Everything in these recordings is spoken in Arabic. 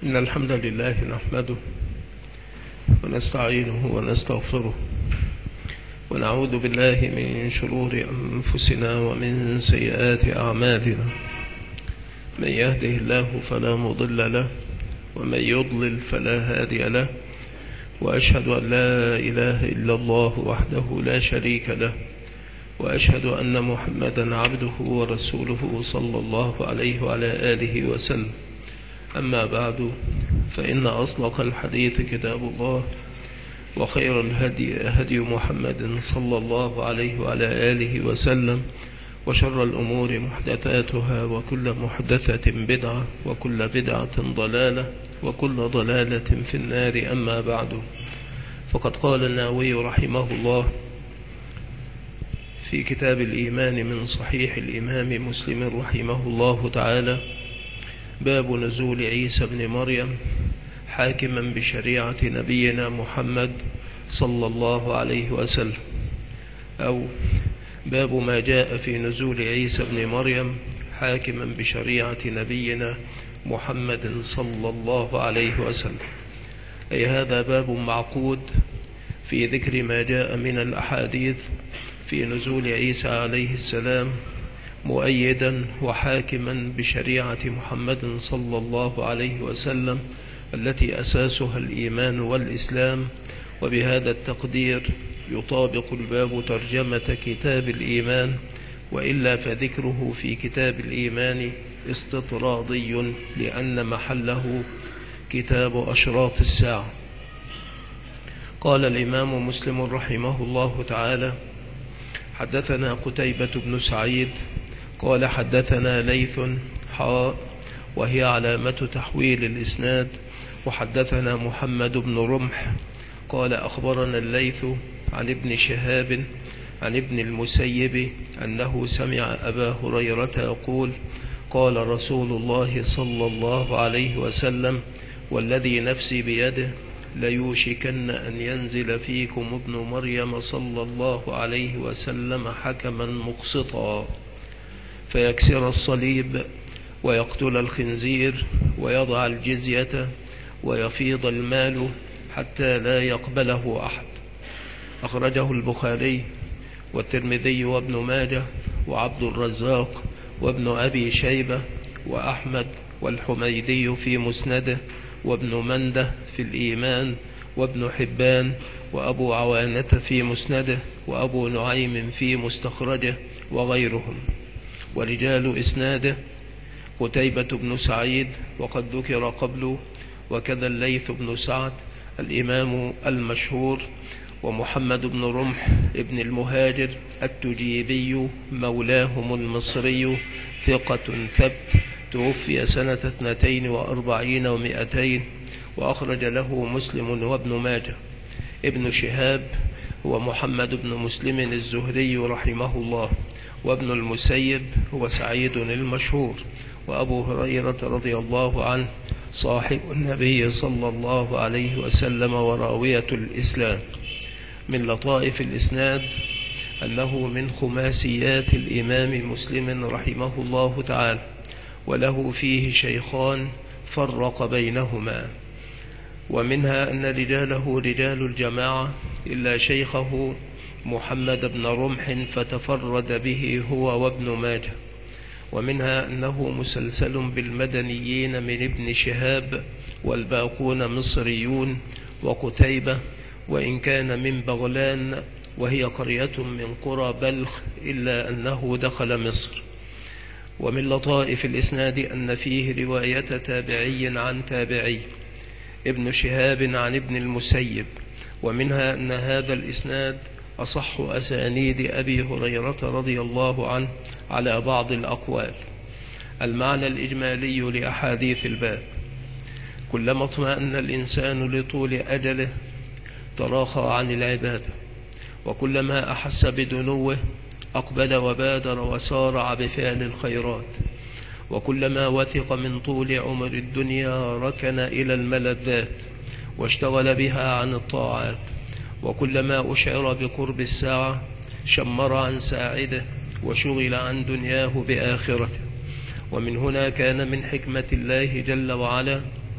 إن الحمد لله نحمده ونستعينه ونستغفره ونعوذ بالله من شرور أنفسنا ومن سيئات أعمالنا. من يهده الله فلا مضل له ومن يضلل فلا هادي له، وأشهد أن لا إله إلا الله وحده لا شريك له، وأشهد أن محمدا عبده ورسوله صلى الله عليه وعلى آله وسلم. أما بعد، فإن أصدق الحديث كتاب الله، وخير الهدي هدي محمد صلى الله عليه وعلى آله وسلم، وشر الأمور محدثاتها، وكل محدثة بدعة، وكل بدعة ضلالة، وكل ضلالة في النار. أما بعد، فقد قال النووي رحمه الله في كتاب الإيمان من صحيح الإمام مسلم رحمه الله تعالى: باب نزول عيسى بن مريم حاكما بشريعة نبينا محمد صلى الله عليه وسلم، أو باب ما جاء في نزول عيسى بن مريم حاكما بشريعة نبينا محمد صلى الله عليه وسلم. أي هذا باب معقود في ذكر ما جاء من الأحاديث في نزول عيسى عليه السلام، مؤيدا وحاكما بشريعة محمد صلى الله عليه وسلم التي أساسها الإيمان والإسلام. وبهذا التقدير يطابق الباب ترجمة كتاب الإيمان، وإلا فذكره في كتاب الإيمان استطرادي، لأن محله كتاب أشراط الساعة. قال الإمام مسلم رحمه الله تعالى: حدثنا قتيبة بن سعيد قال حدثنا ليث وهي علامة تحويل الإسناد. وحدثنا محمد بن رمح قال أخبرنا الليث عن ابن شهاب عن ابن المسيب أنه سمع أبا هريرة يقول: قال رسول الله صلى الله عليه وسلم: والذي نفسي بيده ليوشكن أن ينزل فيكم ابن مريم صلى الله عليه وسلم حكما مقسطا، فيكسر الصليب ويقتل الخنزير ويضع الجزية ويفيض المال حتى لا يقبله أحد. أخرجه البخاري والترمذي وابن ماجه وعبد الرزاق وابن أبي شيبة وأحمد والحميدي في مسنده، وابن منده في الإيمان، وابن حبان، وأبو عوانة في مسنده، وأبو نعيم في مستخرجه، وغيرهم. ورجال إسناده قتيبة بن سعيد وقد ذكر قبله، وكذا الليث بن سعد الإمام المشهور، ومحمد بن رمح ابن المهاجر التجيبي مولاهم المصري ثقة ثبت، توفي سنة 42 و200، وأخرج له مسلم وابن ماجه. ابن شهاب هو محمد بن مسلم الزهري رحمه الله، وابن المسيب هو سعيد المشهور، وأبو هريرة رضي الله عنه صاحب النبي صلى الله عليه وسلم وراوية الإسلام. من لطائف الإسناد أنه من خماسيات الإمام مسلم رحمه الله تعالى، وله فيه شيخان فرق بينهما، ومنها أن رجاله رجال الجماعة إلا شيخه محمد بن رمح فتفرد به هو وابن ماجه. ومنها أنه مسلسل بالمدنيين من ابن شهاب، والباقون مصريون، وقتيبة وإن كان من بغلان وهي قرية من قرى بلخ، إلا أنه دخل مصر. ومن لطائف الإسناد أن فيه رواية تابعي عن تابعي، ابن شهاب عن ابن المسيب. ومنها أن هذا الإسناد أصح أسانيد أبي هريرة رضي الله عنه على بعض الأقوال. المعنى الإجمالي لأحاديث الباب: كلما اطمأن الإنسان لطول أجله تراخى عن العبادة، وكلما أحس بدنوه أقبل وبادر وسارع بفعل الخيرات، وكلما وثق من طول عمر الدنيا ركن إلى الملذات واشتغل بها عن الطاعات، وكلما أشعر بقرب الساعة شمر عن ساعده وشغل عن دنياه بآخرته. ومن هنا كان من حكمة الله جل وعلا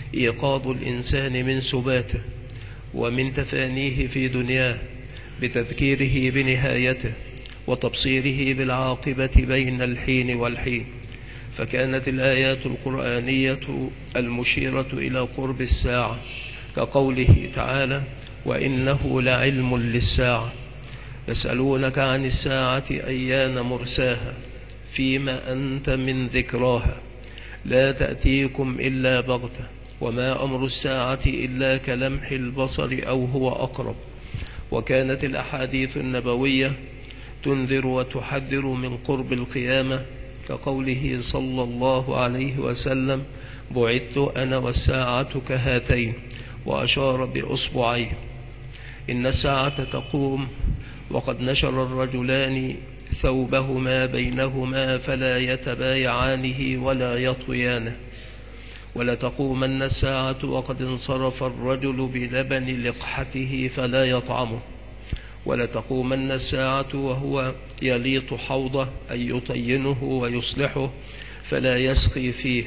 إيقاظ الإنسان من سباته ومن تفانيه في دنياه بتذكيره بنهايته وتبصيره بالعاقبة بين الحين والحين. فكانت الآيات القرآنية المشيرة إلى قرب الساعة كقوله تعالى: وإنه لعلم للساعة، يسألونك عن الساعة أيان مرساها، فيما أنت من ذكراها، لا تأتيكم إلا بغتة، وما أمر الساعة إلا كلمح البصر أو هو أقرب. وكانت الأحاديث النبوية تنذر وتحذر من قرب القيامة كقوله صلى الله عليه وسلم: بعثت أنا والساعة كهاتين، وأشار بأصبعيه. إن الساعة تقوم وقد نشر الرجلان ثوبهما بينهما فلا يتبايعانه ولا يطويانه. ولتقومن الساعة وقد انصرف الرجل بلبن لقحته فلا يطعمه. ولتقومن الساعة وهو يليط حوضه أي يطينه ويصلحه فلا يسقي فيه.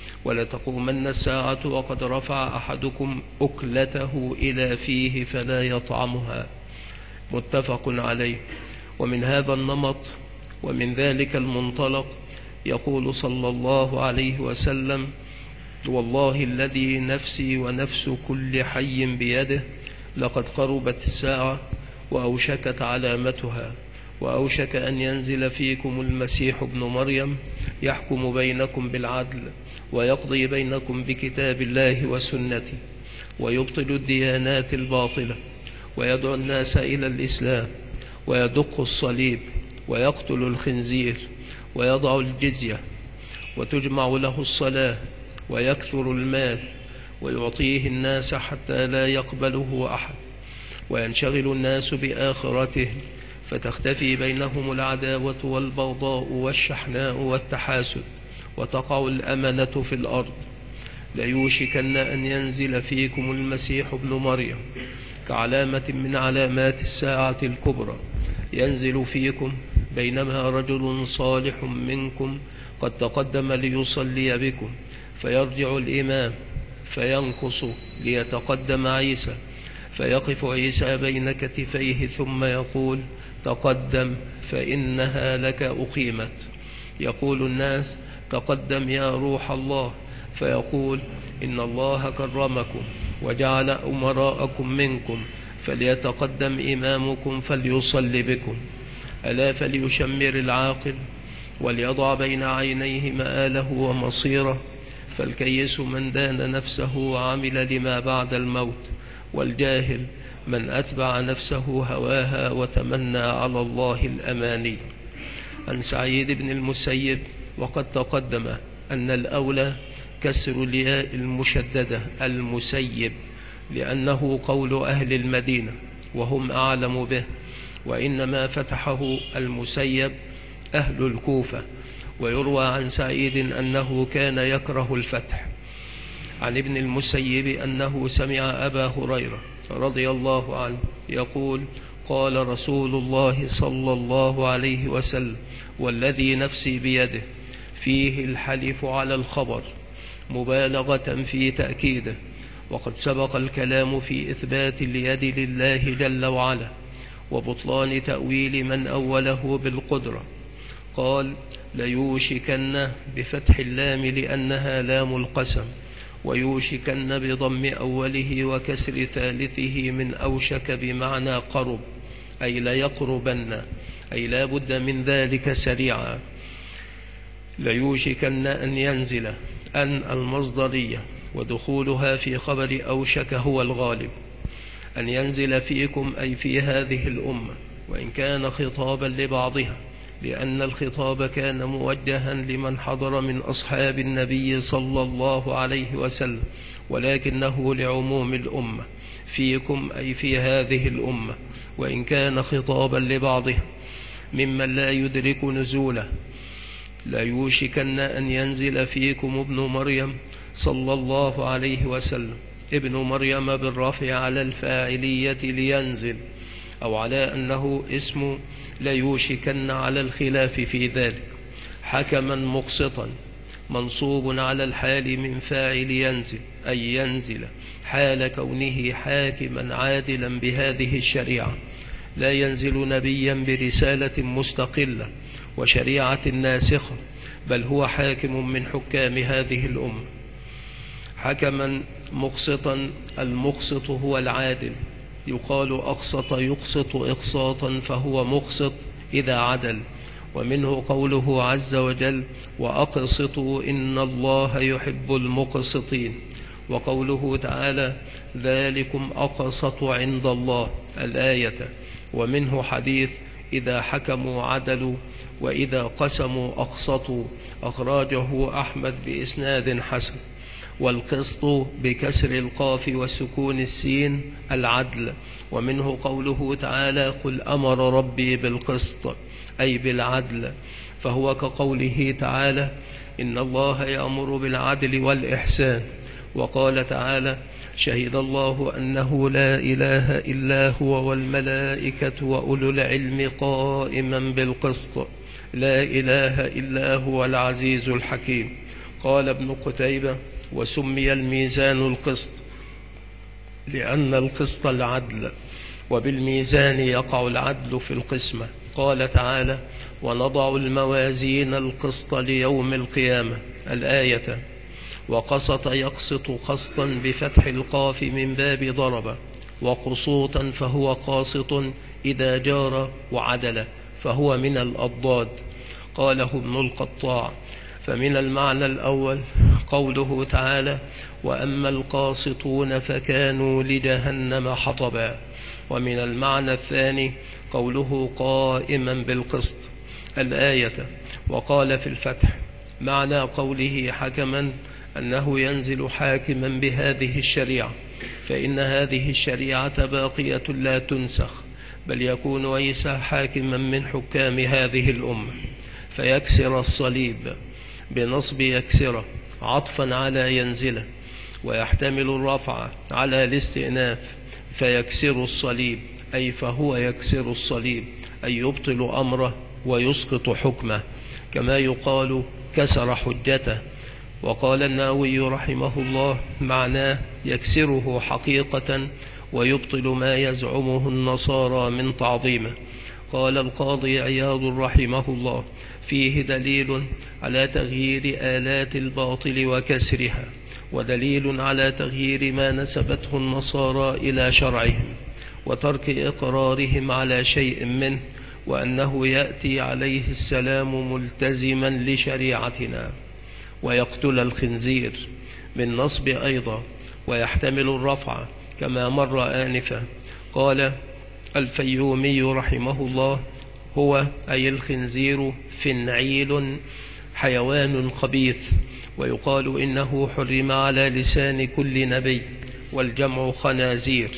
ولتقومن الساعة وقد رفع أحدكم أكلته إلى فيه فلا يطعمها. متفق عليه. ومن هذا النمط ومن ذلك المنطلق يقول صلى الله عليه وسلم: والله الذي نفسي ونفس كل حي بيده لقد قربت الساعة وأوشكت علامتها، وأوشك أن ينزل فيكم المسيح ابن مريم يحكم بينكم بالعدل ويقضي بينكم بكتاب الله وسنتي، ويبطل الديانات الباطلة ويدعو الناس إلى الإسلام، ويدق الصليب ويقتل الخنزير ويضع الجزية، وتجمع له الصلاة ويكثر المال ويعطيه الناس حتى لا يقبله أحد، وينشغل الناس بآخرته فتختفي بينهم العداوة والبغضاء والشحناء والتحاسد، وتقع الأمنة في الأرض. ليوشكن أن ينزل فيكم المسيح ابن مريم كعلامة من علامات الساعة الكبرى، ينزل فيكم بينما رجل صالح منكم قد تقدم ليصلي بكم، فيرجع الإمام فينقص ليتقدم عيسى، فيقف عيسى بين كتفيه ثم يقول: تقدم فإنها لك أقيمت. يقول الناس: تقدم يا روح الله، فيقول: إن الله كرمكم وجعل أمراءكم منكم، فليتقدم إمامكم فليصلي بكم. ألا فليشمر العاقل وليضع بين عينيه مآله ومصيره، فالكيس من دان نفسه وعمل لما بعد الموت، والجاهل من أتبع نفسه هواها وتمنى على الله الأماني. عن سعيد بن المسيب وقد تقدم أن الأولى كسر الياء المشددة المسيب، لأنه قول أهل المدينة وهم أعلم به، وإنما فتحه المسيب أهل الكوفة. ويروى عن سعيد أنه كان يكره الفتح. عن ابن المسيب أنه سمع أبا هريرة رضي الله عنه يقول: قال رسول الله صلى الله عليه وسلم: والذي نفسي بيده، فيه الحلف على الخبر مبالغة في تأكيده، وقد سبق الكلام في إثبات اليد لله جل وعلا وبطلان تأويل من أوله بالقدرة. قال: ليوشكن بفتح اللام لأنها لام القسم، ويوشكن بضم أوله وكسر ثالثه من أوشك بمعنى قرب، أي ليقربن، أي لا بد من ذلك سريعا. ليوشكن أن ينزل، أن المصدرية، ودخولها في خبر أوشك هو الغالب. أن ينزل فيكم أي في هذه الأمة، وإن كان خطابا لبعضها، لأن الخطاب كان موجها لمن حضر من أصحاب النبي صلى الله عليه وسلم، ولكنه لعموم الأمة. فيكم أي في هذه الأمة، وإن كان خطابا لبعضها ممن لا يدرك نزوله. لا يوشكن أن ينزل فيكم ابن مريم صلى الله عليه وسلم. ابن مريم بالرفع على الفاعلية لينزل، أو على أنه اسم ليوشكن على الخلاف في ذلك، حكما مقسطا منصوب على الحال من فاعل ينزل، أي ينزل حال كونه حاكما عادلا بهذه الشريعة. لا ينزل نبيا برسالة مستقلة وشريعة ناسخة، بل هو حاكم من حكام هذه الأمة. حكما مقسطا، المقسط هو العادل، يقال أقسط يقسط إقساطا، فهو مقسط إذا عدل. ومنه قوله عز وجل: وأقسطوا إن الله يحب المقسطين. وقوله تعالى: ذلكم أقسط عند الله، الآية. ومنه حديث: إذا حكموا عدلوا، وإذا قسموا أقسطوا، أخرجه أحمد بإسناد حسن. والقسط بكسر القاف وسكون السين العدل. ومنه قوله تعالى: قل أمر ربي بالقسط، أي بالعدل، فهو كقوله تعالى: إن الله يأمر بالعدل والإحسان. وقال تعالى: شهد الله أنه لا إله إلا هو والملائكة وأولو العلم قائما بالقسط، لا إله إلا هو العزيز الحكيم. قال ابن قتيبة: وسمي الميزان القسط لأن القسط العدل، وبالميزان يقع العدل في القسمة. قال تعالى: ونضع الموازين القسط ليوم القيامة، الآية. وقسط يقسط قسطا بفتح القاف من باب ضرب، وقسوطا فهو قاسط إذا جار وعدل، فهو من الأضداد. قاله ابن القطاع. فمن المعنى الأول قوله تعالى: وأما القاسطون فكانوا لجهنم حطبا. ومن المعنى الثاني قوله قائما بالقسط، الآية. وقال في الفتح: معنى قوله حكما أنه ينزل حاكما بهذه الشريعة، فإن هذه الشريعة باقية لا تنسخ، بل يكون عيسى حاكما من حكام هذه الأمة، فيكسر الصليب بنصب يكسره عطفا على ينزله، ويحتمل الرفع على الاستئناف، فيكسر الصليب، أي فهو يكسر الصليب، أي يبطل أمره ويسقط حكمه، كما يقال كسر حجته. وقال النووي رحمه الله: معناه يكسره حقيقة ويبطل ما يزعمه النصارى من تعظيمه. قال القاضي عياض رحمه الله: فيه دليل على تغيير آلات الباطل وكسرها، ودليل على تغيير ما نسبته النصارى إلى شرعهم، وترك إقرارهم على شيء منه، وأنه يأتي عليه السلام ملتزما لشريعتنا، ويقتل الخنزير بالنصب أيضا، ويحتمل الرفع كما مر آنفا. قال الفيومي رحمه الله: هو أي الخنزير فنعيل، حيوان خبيث، ويقال إنه حرم على لسان كل نبي، والجمع خنازير.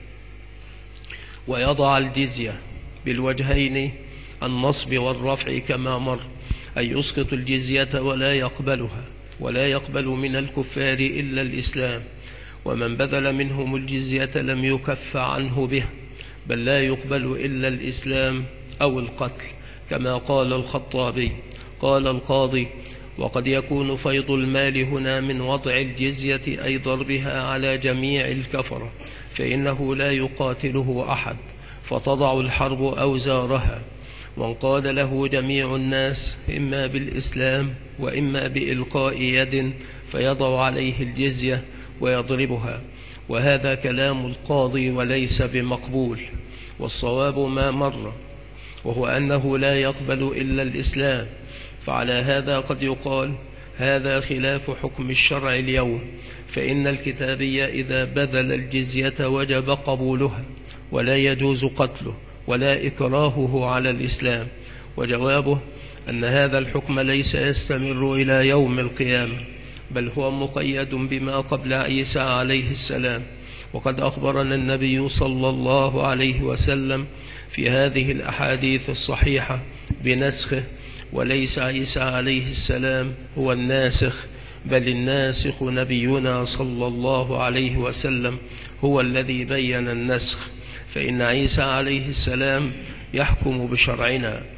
ويضع الجزية بالوجهين، النصب والرفع كما مر، أي يسقط الجزية ولا يقبلها، ولا يقبل من الكفار إلا الإسلام، ومن بذل منهم الجزية لم يكف عنه به، بل لا يقبل إلا الإسلام أو القتل، كما قال الخطابي. قال القاضي: وقد يكون فيض المال هنا من وضع الجزية أي ضربها على جميع الكفرة، فإنه لا يقاتله أحد، فتضع الحرب أوزارها، وانقاد له جميع الناس إما بالإسلام وإما بإلقاء يد، فيضع عليه الجزية ويضربها. وهذا كلام القاضي وليس بمقبول، والصواب ما مر، وهو أنه لا يقبل إلا الإسلام. فعلى هذا قد يقال: هذا خلاف حكم الشرع اليوم، فإن الكتابي إذا بذل الجزية وجب قبولها، ولا يجوز قتله ولا إكراهه على الإسلام. وجوابه أن هذا الحكم ليس يستمر إلى يوم القيامة، بل هو مقيد بما قبل عيسى عليه السلام. وقد أخبرنا النبي صلى الله عليه وسلم في هذه الأحاديث الصحيحة بنسخه، وليس عيسى عليه السلام هو الناسخ، بل الناسخ نبينا صلى الله عليه وسلم هو الذي بين النسخ، فإن عيسى عليه السلام يحكم بشرعنا،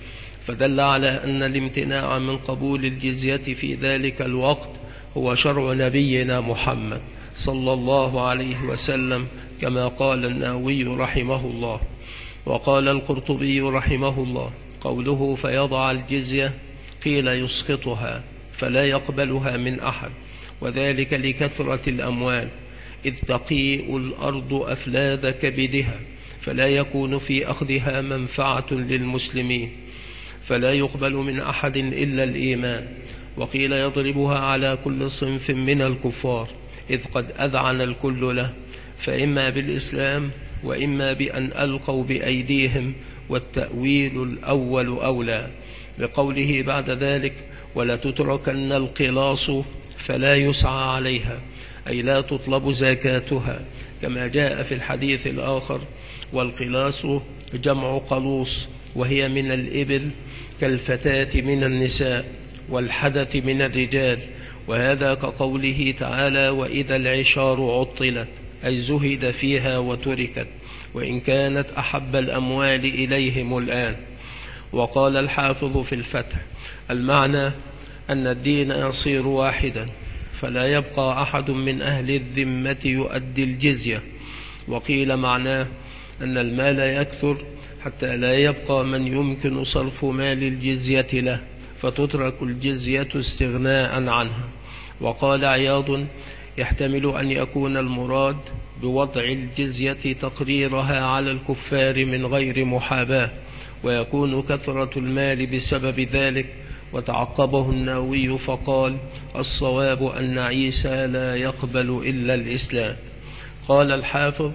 فدل على أن الامتناع من قبول الجزية في ذلك الوقت هو شرع نبينا محمد صلى الله عليه وسلم، كما قال النووي رحمه الله. وقال القرطبي رحمه الله: قوله فيضع الجزية قيل يسقطها فلا يقبلها من أحد، وذلك لكثرة الأموال، إذ تقيء الأرض أفلاذ كبدها، فلا يكون في أخذها منفعة للمسلمين، فلا يقبل من أحد إلا الإيمان. وقيل يضربها على كل صنف من الكفار، إذ قد أذعن الكل له، فإما بالإسلام وإما بأن ألقوا بأيديهم، والتأويل الأول أولى، بقوله بعد ذلك: ولا تتركن القلاص فلا يسعى عليها، أي لا تطلب زكاتها، كما جاء في الحديث الآخر: والقلاص جمع قلوص، وهي من الإبل كالفتاة من النساء، والحدث من الرجال. وهذا كقوله تعالى: وإذا العشار عطلت، أي زهد فيها وتركت، وإن كانت أحب الأموال إليهم الآن. وقال الحافظ في الفتح: المعنى أن الدين يصير واحدا، فلا يبقى أحد من أهل الذمة يؤدي الجزية. وقيل معناه أن المال يكثر حتى لا يبقى من يمكن صرف مال الجزية له، فتترك الجزية استغناء عنها. وقال عياض: يحتمل أن يكون المراد بوضع الجزية تقريرها على الكفار من غير محاباة، ويكون كثرة المال بسبب ذلك. وتعقبه النووي فقال: الصواب أن عيسى لا يقبل إلا الإسلام. قال الحافظ: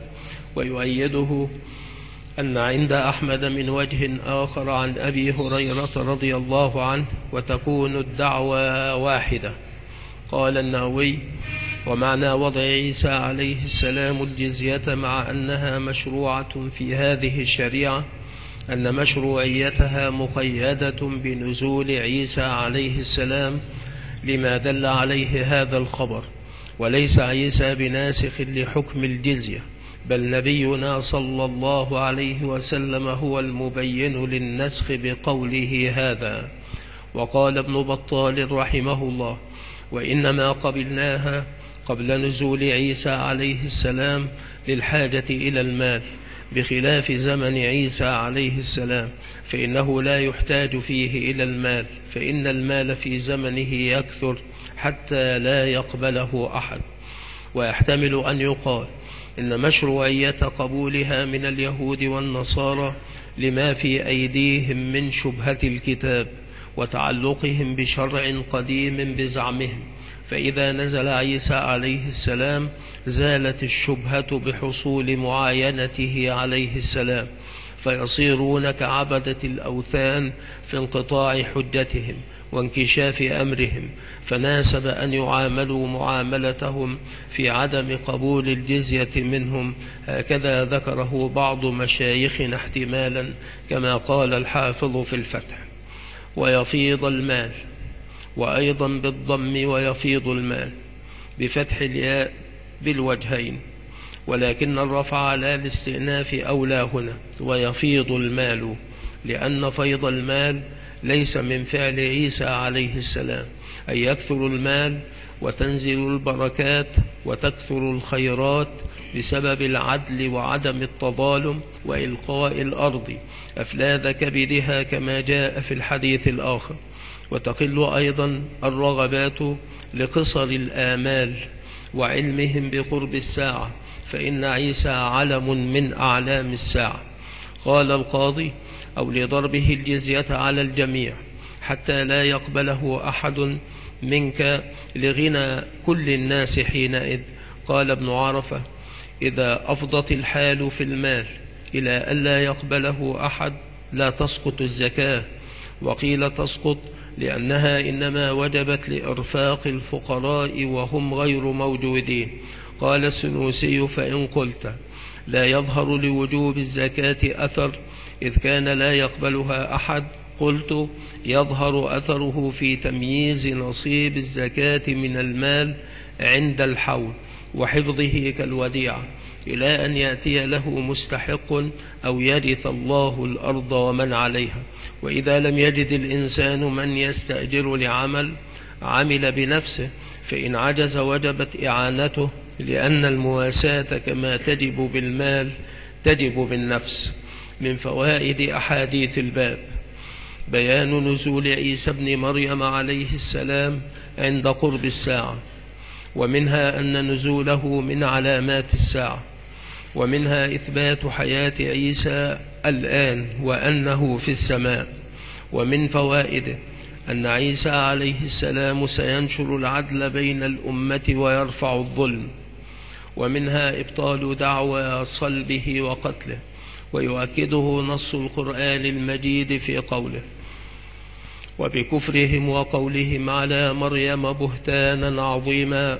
ويؤيده أن عند أحمد من وجه آخر عن أبي هريرة رضي الله عنه، وتكون الدعوة واحدة. قال النووي: ومعنى وضع عيسى عليه السلام الجزية مع أنها مشروعة في هذه الشريعة أن مشروعيتها مقيدة بنزول عيسى عليه السلام، لما دل عليه هذا الخبر، وليس عيسى بناسخ لحكم الجزية، بل نبينا صلى الله عليه وسلم هو المبين للنسخ بقوله هذا. وقال ابن بطال رحمه الله: وإنما قبلناها قبل نزول عيسى عليه السلام للحاجة إلى المال، بخلاف زمن عيسى عليه السلام، فإنه لا يحتاج فيه إلى المال، فإن المال في زمنه يكثر حتى لا يقبله أحد. ويحتمل أن يقال إن مشروعية قبولها من اليهود والنصارى لما في أيديهم من شبهة الكتاب وتعلقهم بشرع قديم بزعمهم، فإذا نزل عيسى عليه السلام زالت الشبهة بحصول معاينته عليه السلام، فيصيرون كعبدة الأوثان في انقطاع حجتهم وانكشاف أمرهم، فناسب أن يعاملوا معاملتهم في عدم قبول الجزية منهم. هكذا ذكره بعض مشايخنا احتمالا، كما قال الحافظ في الفتح. ويفيض المال، وأيضا بالضم ويفيض المال بفتح الياء بالوجهين، ولكن الرفع على الاستئناف أولى هنا، ويفيض المال، لأن فيض المال ليس من فعل عيسى عليه السلام، أي يكثر المال وتنزل البركات وتكثر الخيرات بسبب العدل وعدم التظالم وإلقاء الأرض أفلاذ كبدها، كما جاء في الحديث الآخر. وتقل أيضا الرغبات لقصر الآمال وعلمهم بقرب الساعة، فإن عيسى علم من أعلام الساعة. قال القاضي: أو لضربه الجزية على الجميع حتى لا يقبله أحد منك لغنى كل الناس حينئذ. قال ابن عرفة: إذا أفضت الحال في المال إلى ألا يقبله أحد لا تسقط الزكاة. وقيل تسقط لأنها إنما وجبت لإرفاق الفقراء وهم غير موجودين. قال السنوسي: فإن قلت لا يظهر لوجوب الزكاة أثر إذ كان لا يقبلها أحد، قلت: يظهر أثره في تمييز نصيب الزكاة من المال عند الحول وحفظه كالوديعة، إلى أن يأتي له مستحق أو يرث الله الأرض ومن عليها. وإذا لم يجد الإنسان من يستأجر لعمل عمل بنفسه، فإن عجز وجبت إعانته، لأن المواساة كما تجب بالمال تجب بالنفس. من فوائد أحاديث الباب بيان نزول عيسى ابن مريم عليه السلام عند قرب الساعة، ومنها أن نزوله من علامات الساعة، ومنها إثبات حياة عيسى الآن وأنه في السماء. ومن فوائده أن عيسى عليه السلام سينشر العدل بين الأمة ويرفع الظلم. ومنها إبطال دعوى صلبه وقتله، ويؤكده نص القرآن المجيد في قوله: وبكفرهم وقولهم على مريم بهتانا عظيما،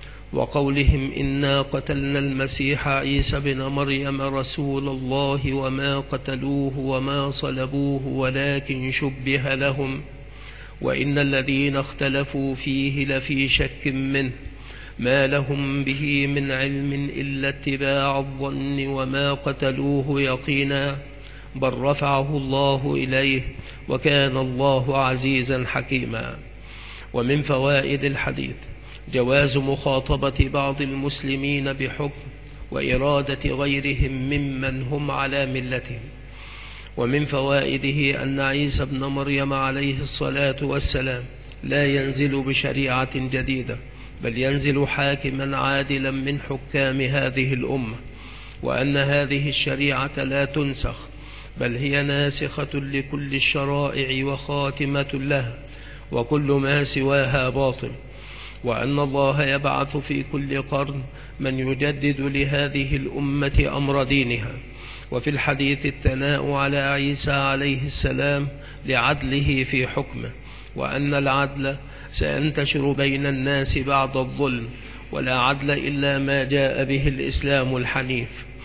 وقولهم إنا قتلنا المسيح عيسى بن مريم رسول الله وما قتلوه وما صلبوه ولكن شبه لهم، وإن الذين اختلفوا فيه لفي شك منه، ما لهم به من علم إلا اتباع الظن وما قتلوه يقينا، بل رفعه الله إليه وكان الله عزيزا حكيما. ومن فوائد الحديث جواز مخاطبة بعض المسلمين بحكم وإرادة غيرهم ممن هم على ملتهم. ومن فوائده أن عيسى ابن مريم عليه الصلاة والسلام لا ينزل بشريعة جديدة، بل ينزل حاكما عادلا من حكام هذه الأمة، وأن هذه الشريعة لا تنسخ، بل هي ناسخة لكل الشرائع وخاتمة لها، وكل ما سواها باطل، وأن الله يبعث في كل قرن من يجدد لهذه الأمة أمر دينها. وفي الحديث الثناء على عيسى عليه السلام لعدله في حكمه، وأن العدل سينتشر بين الناس بعد الظلم، ولا عدل إلا ما جاء به الإسلام الحنيف.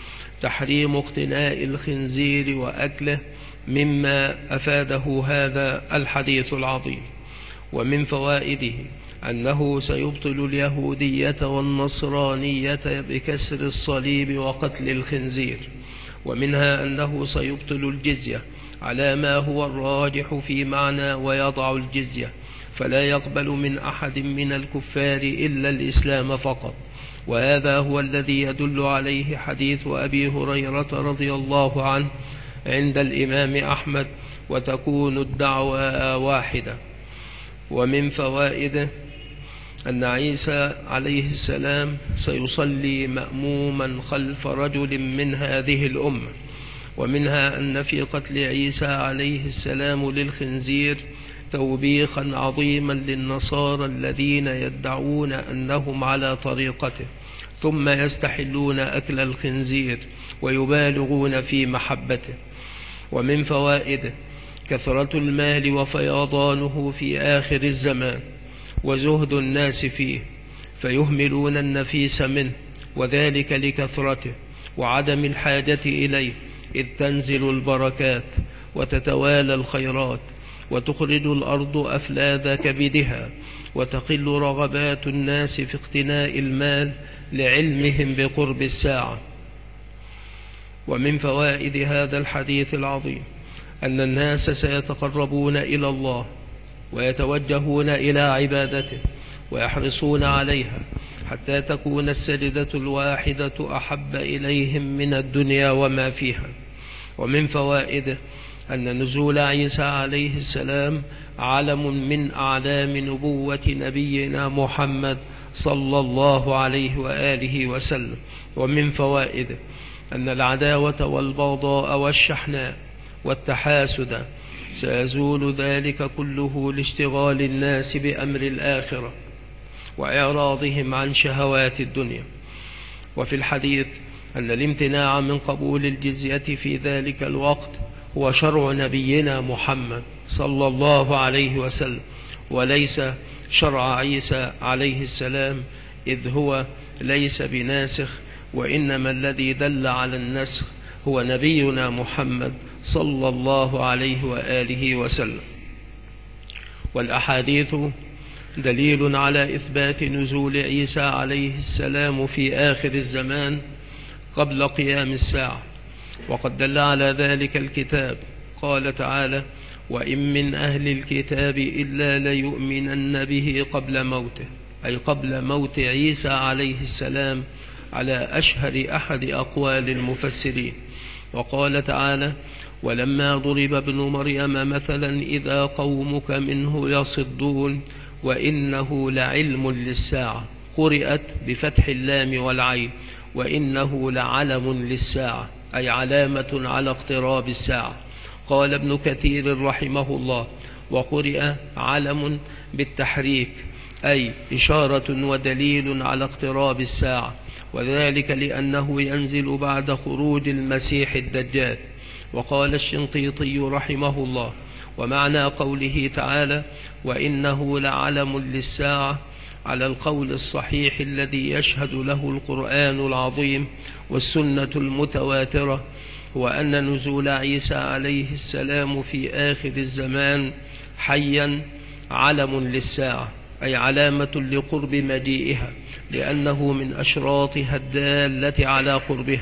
تحريم اقتناء الخنزير وأكله مما أفاده هذا الحديث العظيم. ومن فوائده أنه سيبطل اليهودية والنصرانية بكسر الصليب وقتل الخنزير. ومنها أنه سيبطل الجزية على ما هو الراجح في معنى ويضع الجزية، فلا يقبل من أحد من الكفار إلا الإسلام فقط. وهذا هو الذي يدل عليه حديث أبي هريرة رضي الله عنه عند الإمام أحمد: وتكون الدعوى واحدة. ومن فوائده أن عيسى عليه السلام سيصلي مأموما خلف رجل من هذه الأمة. ومنها أن في قتل عيسى عليه السلام للخنزير توبيخا عظيما للنصارى الذين يدعون أنهم على طريقته، ثم يستحلون أكل الخنزير ويبالغون في محبته. ومن فوائده كثرة المال وفيضانه في آخر الزمان، وزهد الناس فيه، فيهملون النفيس منه، وذلك لكثرته وعدم الحاجة إليه، إذ تنزل البركات وتتوالى الخيرات، وتخرج الأرض أفلاذ كبدها، وتقل رغبات الناس في اقتناء المال لعلمهم بقرب الساعة. ومن فوائد هذا الحديث العظيم أن الناس سيتقربون إلى الله ويتوجهون إلى عبادته ويحرصون عليها، حتى تكون السجدة الواحدة أحب إليهم من الدنيا وما فيها. ومن فوائده أن نزول عيسى عليه السلام علم من أعلام نبوة نبينا محمد صلى الله عليه وآله وسلم. ومن فوائده أن العداوة والبغضاء والشحناء والتحاسد سيزول ذلك كله لاشتغال الناس بأمر الآخرة وإعراضهم عن شهوات الدنيا. وفي الحديث أن الامتناع من قبول الجزية في ذلك الوقت هو شرع نبينا محمد صلى الله عليه وسلم، وليس شرع عيسى عليه السلام، إذ هو ليس بناسخ، وإنما الذي دل على النسخ هو نبينا محمد صلى الله عليه وآله وسلم. والأحاديث دليل على إثبات نزول عيسى عليه السلام في آخر الزمان قبل قيام الساعة، وقد دل على ذلك الكتاب. قال تعالى: وإن من أهل الكتاب إلا ليؤمنن به قبل موته، أي قبل موت عيسى عليه السلام، على أشهر أحد أقوال المفسرين. وقال تعالى: ولما ضرب ابن مريم مثلا إذا قومك منه يصدون وإنه لعلم للساعة، قرئت بفتح اللام والعين، وإنه لعلم للساعة، أي علامة على اقتراب الساعة. قال ابن كثير رحمه الله: وقرئ علم بالتحريك، أي إشارة ودليل على اقتراب الساعة، وذلك لأنه ينزل بعد خروج المسيح الدجال. وقال الشنقيطي رحمه الله: ومعنى قوله تعالى: وإنه لعلم للساعة، على القول الصحيح الذي يشهد له القرآن العظيم والسنة المتواترة، هو أن نزول عيسى عليه السلام في آخر الزمان حيا علم للساعة، أي علامة لقرب مجيئها، لأنه من أشراطها الدالة على قربها.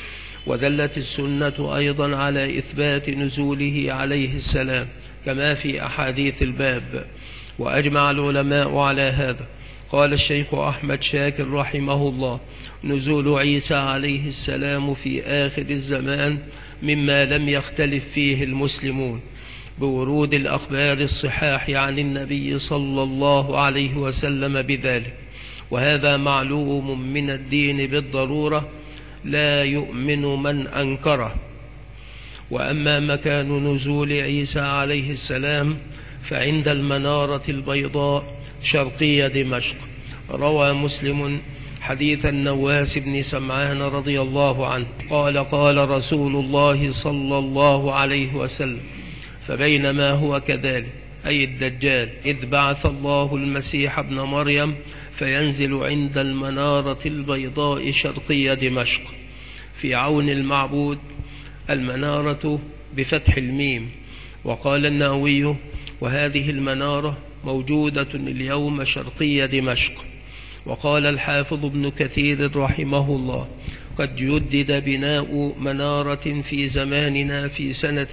ودلت السنة أيضا على إثبات نزوله عليه السلام كما في أحاديث الباب، وأجمع العلماء على هذا. قال الشيخ أحمد شاكر رحمه الله: نزول عيسى عليه السلام في آخر الزمان مما لم يختلف فيه المسلمون، بورود الأخبار الصحاح عن النبي صلى الله عليه وسلم بذلك، وهذا معلوم من الدين بالضرورة، لا يؤمن من أنكره. وأما مكان نزول عيسى عليه السلام فعند المنارة البيضاء شرقي دمشق. روى مسلم حديث النواس بن سمعان رضي الله عنه قال: قال رسول الله صلى الله عليه وسلم: فبينما هو كذلك، أي الدجال، إذ بعث الله المسيح ابن مريم فينزل عند المنارة البيضاء شرقي دمشق. في عون المعبود المنارة بفتح الميم. وقال النووي: وهذه المنارة موجودة اليوم شرقي دمشق. وقال الحافظ ابن كثير رحمه الله: قد جدد بناء منارة في زماننا في سنة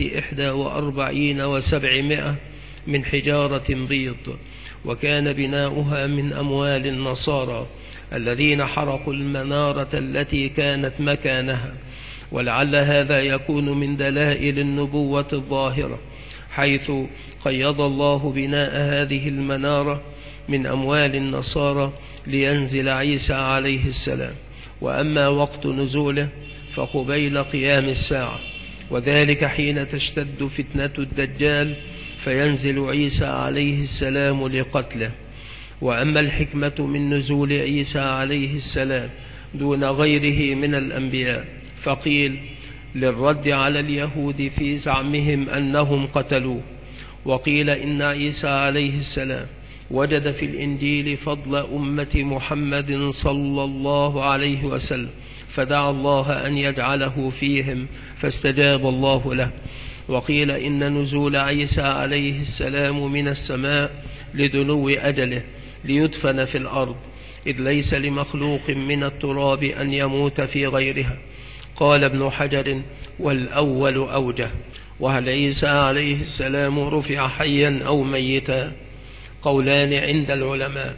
41 و700 من حجارة بيض، وكان بناؤها من أموال النصارى الذين حرقوا المنارة التي كانت مكانها. ولعل هذا يكون من دلائل النبوة الظاهرة، حيث قيض الله بناء هذه المنارة من أموال النصارى لينزل عيسى عليه السلام. وأما وقت نزوله فقبيل قيام الساعة، وذلك حين تشتد فتنة الدجال فينزل عيسى عليه السلام لقتله. وأما الحكمة من نزول عيسى عليه السلام دون غيره من الأنبياء فقيل للرد على اليهود في زعمهم أنهم قتلوه، وقيل إن عيسى عليه السلام وجد في الإنجيل فضل أمة محمد صلى الله عليه وسلم، فدعا الله أن يجعله فيهم فاستجاب الله له. وقيل إن نزول عيسى عليه السلام من السماء لدنو أجله ليدفن في الأرض، إذ ليس لمخلوق من التراب أن يموت في غيرها. قال ابن حجر: والأول أوجه. وهل عيسى عليه السلام رفع حيا أو ميتا؟ قولان عند العلماء،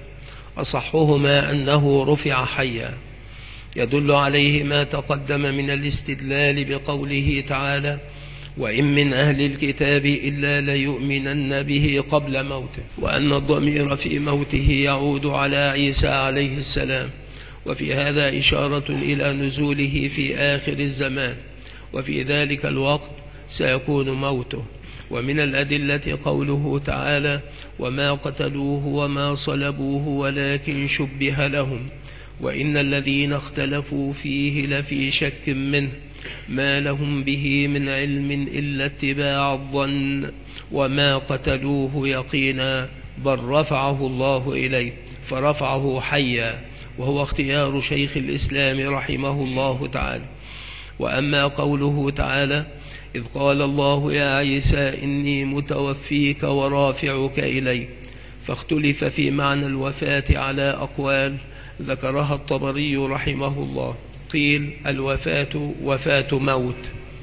أصحهما أنه رفع حيا، يدل عليه ما تقدم من الاستدلال بقوله تعالى: وإن من أهل الكتاب إلا ليؤمنن به قبل موته، وأن الضمير في موته يعود على عيسى عليه السلام. وفي هذا إشارة إلى نزوله في آخر الزمان، وفي ذلك الوقت سيكون موته. ومن الأدلة قوله تعالى: وما قتلوه وما صلبوه ولكن شبه لهم، وإن الذين اختلفوا فيه لفي شك منه، ما لهم به من علم إلا اتباع الظن، وما قتلوه يقينا، بل رفعه الله إليه فرفعه حيا، وهو اختيار شيخ الإسلام رحمه الله تعالى. وأما قوله تعالى: إذ قال الله يا عيسى إني متوفيك ورافعك إلي، فاختلف في معنى الوفاة على أقوال ذكرها الطبري رحمه الله. قيل الوفاة وفاة موت،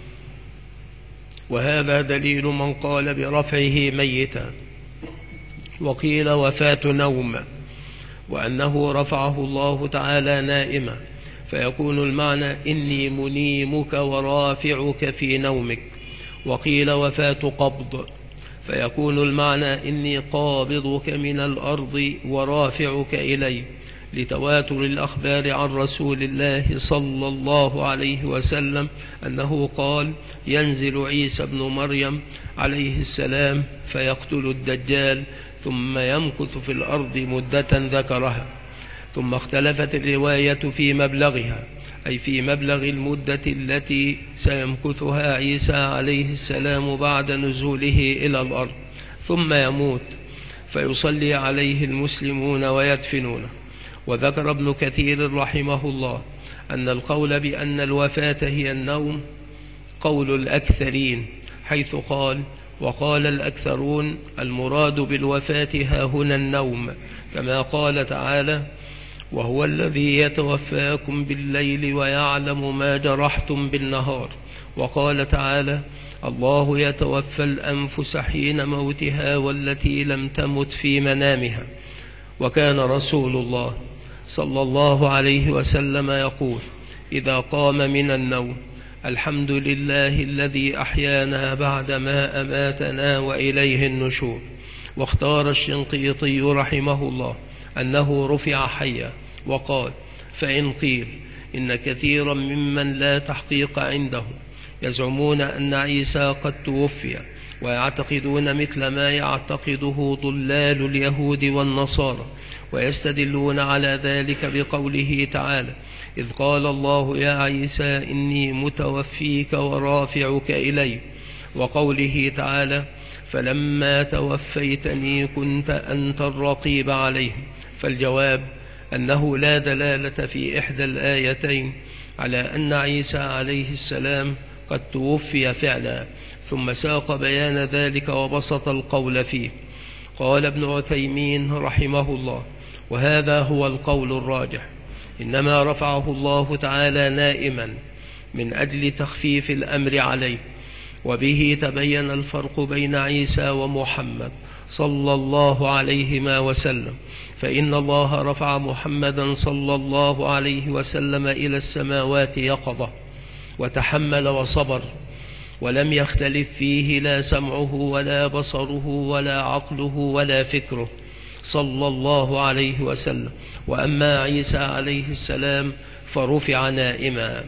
وهذا دليل من قال برفعه ميتا. وقيل وفاة نوم، وأنه رفعه الله تعالى نائما، فيكون المعنى إني منيمك ورافعك في نومك. وقيل وفاة قبض، فيكون المعنى إني قابضك من الأرض ورافعك إلي، لتواتر الأخبار عن رسول الله صلى الله عليه وسلم أنه قال ينزل عيسى ابن مريم عليه السلام فيقتل الدجال ثم يمكث في الأرض مدة ذكرها. ثم اختلفت الرواية في مبلغها، أي في مبلغ المدة التي سيمكثها عيسى عليه السلام بعد نزوله إلى الأرض، ثم يموت فيصلي عليه المسلمون ويدفنونه. وذكر ابن كثير رحمه الله أن القول بأن الوفاة هي النوم قول الأكثرين، حيث قال وقال الأكثرون المراد بالوفاة هاهنا النوم، كما قال تعالى وهو الذي يتوفاكم بالليل ويعلم ما جرحتم بالنهار. وقال تعالى الله يتوفى الأنفس حين موتها والتي لم تمت في منامها. وكان رسول الله صلى الله عليه وسلم يقول إذا قام من النوم الحمد لله الذي أحيانا بعدما أماتنا وإليه النشور. واختار الشنقيطي رحمه الله أنه رفع حيا، وقال فإن قيل إن كثيرا ممن لا تحقيق عندهم يزعمون أن عيسى قد توفي، ويعتقدون مثل ما يعتقده ضلال اليهود والنصارى، ويستدلون على ذلك بقوله تعالى إذ قال الله يا عيسى إني متوفيك ورافعك إلي، وقوله تعالى فلما توفيتني كنت أنت الرقيب عليهم. فالجواب أنه لا دلالة في إحدى الآيتين على أن عيسى عليه السلام قد توفي فعلا، ثم ساق بيان ذلك وبسط القول فيه. قال ابن عثيمين رحمه الله وهذا هو القول الراجح، إنما رفعه الله تعالى نائما من أجل تخفيف الأمر عليه، وبه تبين الفرق بين عيسى ومحمد صلى الله عليه وسلم، فإن الله رفع محمدا صلى الله عليه وسلم إلى السماوات يقظة وتحمل وصبر، ولم يختلف فيه لا سمعه ولا بصره ولا عقله ولا فكره صلى الله عليه وسلم. وأما عيسى عليه السلام فرفع نائما.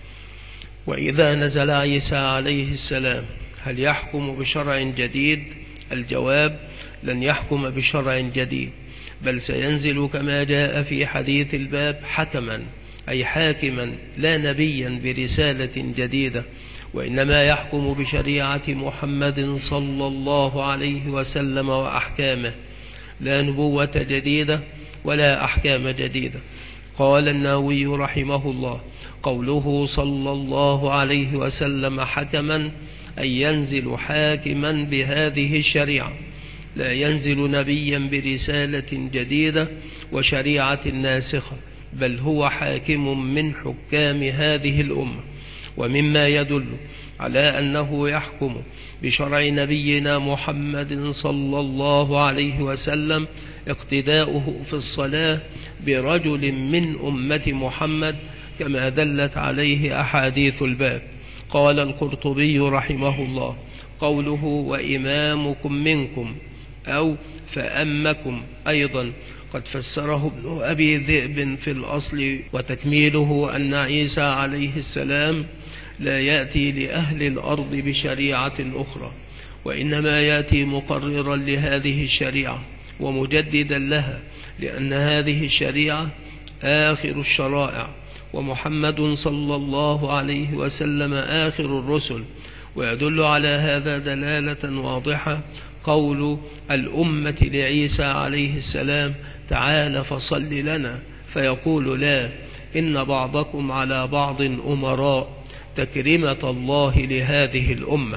وإذا نزل عيسى عليه السلام هل يحكم بشرع جديد؟ الجواب لن يحكم بشرع جديد، بل سينزل كما جاء في حديث الباب حكما، أي حاكما لا نبيا برسالة جديدة، وإنما يحكم بشريعة محمد صلى الله عليه وسلم وأحكامه، لا نبوة جديدة ولا أحكام جديدة. قال النووي رحمه الله قوله صلى الله عليه وسلم حكما أي ينزل حاكما بهذه الشريعة، لا ينزل نبيا برسالة جديدة وشريعة ناسخة، بل هو حاكم من حكام هذه الأمة. ومما يدل على أنه يحكم بشرع نبينا محمد صلى الله عليه وسلم اقتداؤه في الصلاة برجل من أمة محمد، كما دلت عليه أحاديث الباب. قال القرطبي رحمه الله قوله وإمامكم منكم أو فأمكم أيضا قد فسره ابن أبي ذئب في الأصل، وتكميله أن عيسى عليه السلام لا يأتي لأهل الأرض بشريعة أخرى، وإنما يأتي مقررا لهذه الشريعة ومجددا لها، لأن هذه الشريعة آخر الشرائع، ومحمد صلى الله عليه وسلم آخر الرسل. ويدل على هذا دلالة واضحة قول الأمة لعيسى عليه السلام تعال فصل لنا، فيقول لا، إن بعضكم على بعض أمراء، تكريمة الله لهذه الأمة.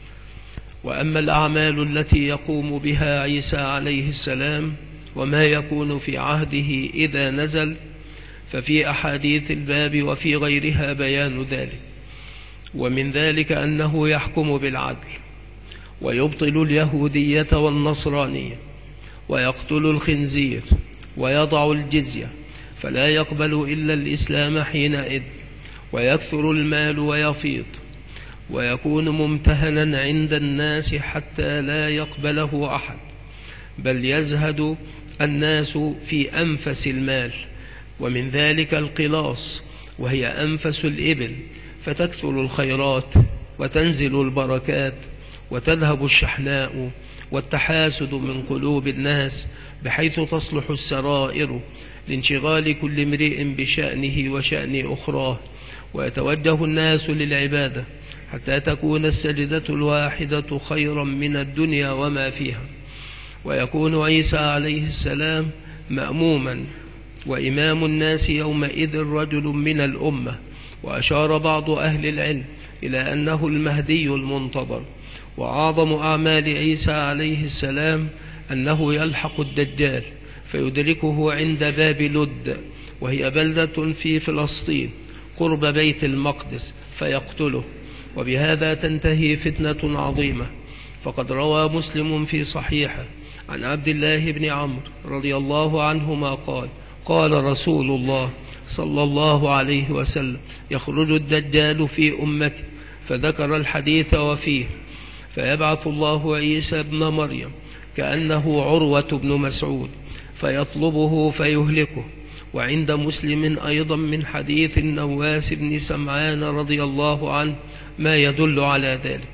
وأما الأعمال التي يقوم بها عيسى عليه السلام وما يكون في عهده إذا نزل، ففي أحاديث الباب وفي غيرها بيان ذلك. ومن ذلك أنه يحكم بالعدل، ويبطل اليهودية والنصرانية، ويقتل الخنزير، ويضع الجزية، فلا يقبل إلا الإسلام حينئذ، ويكثر المال ويفيض، ويكون ممتهنا عند الناس حتى لا يقبله أحد، بل يزهد الناس في أنفس المال، ومن ذلك القلاص، وهي أنفس الإبل، فتكثر الخيرات وتنزل البركات وتذهب الشحناء والتحاسد من قلوب الناس، بحيث تصلح السرائر لانشغال كل امرئ بشأنه وشأن أخراه، ويتوجه الناس للعبادة حتى تكون السجدة الواحدة خيرا من الدنيا وما فيها. ويكون عيسى عليه السلام مأموما وإمام الناس يومئذ رجل من الأمة. وأشار بعض أهل العلم إلى أنه المهدي المنتظر. وأعظم أعمال عيسى عليه السلام أنه يلحق الدجال فيدركه عند باب لد، وهي بلدة في فلسطين قرب بيت المقدس، فيقتله، وبهذا تنتهي فتنة عظيمة. فقد روى مسلم في صحيحه عن عبد الله بن عمرو رضي الله عنهما قال: قال رسول الله صلى الله عليه وسلم: يخرج الدجال في أمتي، فذكر الحديث وفيه: فيبعث الله عيسى ابن مريم كأنه عروة بن مسعود فيطلبه فيهلكه. وعند مسلم أيضا من حديث النواس بن سمعان رضي الله عنه ما يدل على ذلك.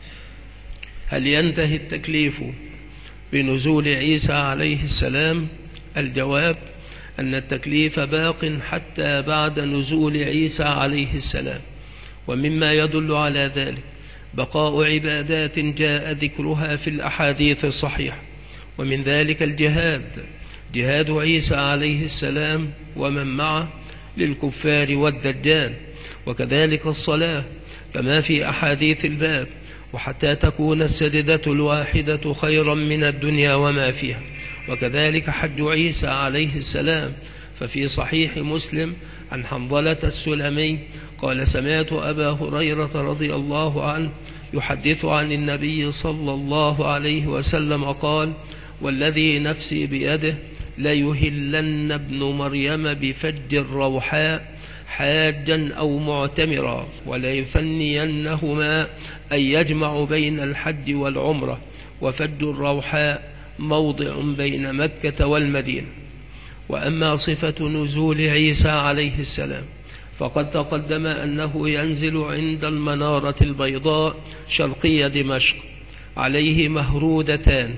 هل ينتهي التكليف بنزول عيسى عليه السلام؟ الجواب أن التكليف باق حتى بعد نزول عيسى عليه السلام. ومما يدل على ذلك بقاء عبادات جاء ذكرها في الأحاديث الصحيحة، ومن ذلك الجهاد، جهاد عيسى عليه السلام ومن معه للكفار والدجال، وكذلك الصلاة كما في أحاديث الباب، وحتى تكون السجدة الواحدة خيرا من الدنيا وما فيها. وكذلك حج عيسى عليه السلام، ففي صحيح مسلم عن حنظلة السلمي قال: سمعت أبا هريرة رضي الله عنه يحدث عن النبي صلى الله عليه وسلم قال: والذي نفسي بيده ليهلن ابن مريم بفج الروحاء حاجا أو معتمرا، وليثنينهما أن يجمع بين الحج والعمرة، وفج الروحاء موضع بين مكة والمدينة. وأما صفة نزول عيسى عليه السلام فقد تقدم أنه ينزل عند المنارة البيضاء شرقي دمشق، عليه مهرودتان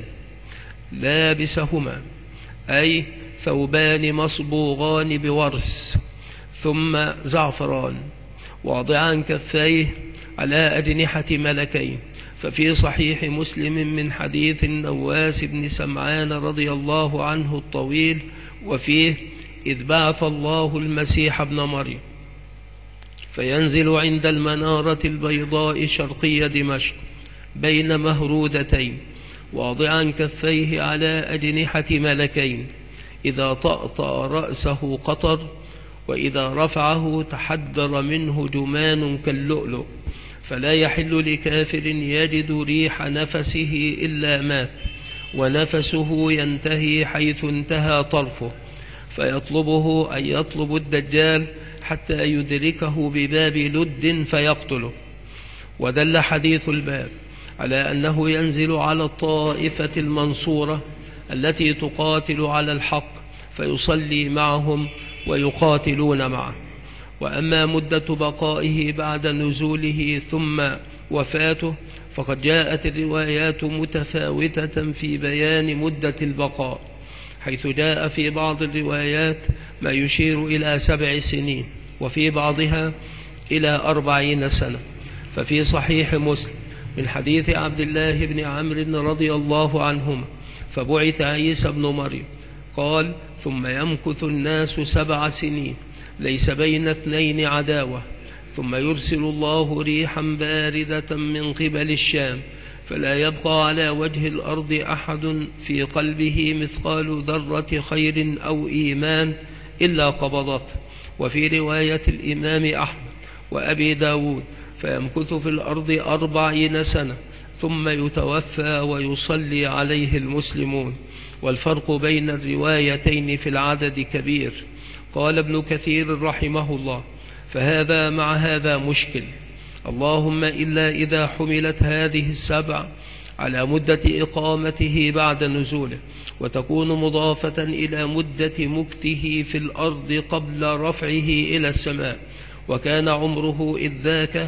لابسهما، أي ثوبان مصبوغان بورس ثم زعفران، واضعان كفيه على أجنحة ملكين. ففي صحيح مسلم من حديث النواس بن سمعان رضي الله عنه الطويل وفيه: إذ بعث الله المسيح ابن مريم فينزل عند المنارة البيضاء شرقي دمشق بين مهرودتين، واضعا كفيه على أجنحة ملكين، إذا طأطأ رأسه قطر، وإذا رفعه تحدر منه جمان كاللؤلؤ، فلا يحل لكافر يجد ريح نفسه إلا مات، ونفسه ينتهي حيث انتهى طرفه، فيطلبه أن يطلب الدجال حتى يدركه بباب لد فيقتله. ودل حديث الباب على أنه ينزل على الطائفة المنصورة التي تقاتل على الحق، فيصلي معهم ويقاتلون معه. وأما مدة بقائه بعد نزوله ثم وفاته فقد جاءت الروايات متفاوتة في بيان مدة البقاء، حيث جاء في بعض الروايات ما يشير إلى 7 سنين، وفي بعضها إلى 40 سنة. ففي صحيح مسلم من حديث عبد الله بن عمرو رضي الله عنهما: فبعث عيسى بن مريم قال: ثم يمكث الناس 7 سنين ليس بين 2 عداوة، ثم يرسل الله ريحا باردة من قبل الشام، فلا يبقى على وجه الأرض أحد في قلبه مثقال ذرة خير أو إيمان إلا قبضته. وفي رواية الإمام أحمد وأبي داود فيمكث في الأرض 40 سنة ثم يتوفى ويصلي عليه المسلمون. والفرق بين الروايتين في العدد كبير. قال ابن كثير رحمه الله: فهذا مع هذا مشكل، اللهم إلا إذا حملت هذه 7 على مدة إقامته بعد نزوله، وتكون مضافة إلى مدة مكثه في الأرض قبل رفعه إلى السماء، وكان عمره إذ ذاك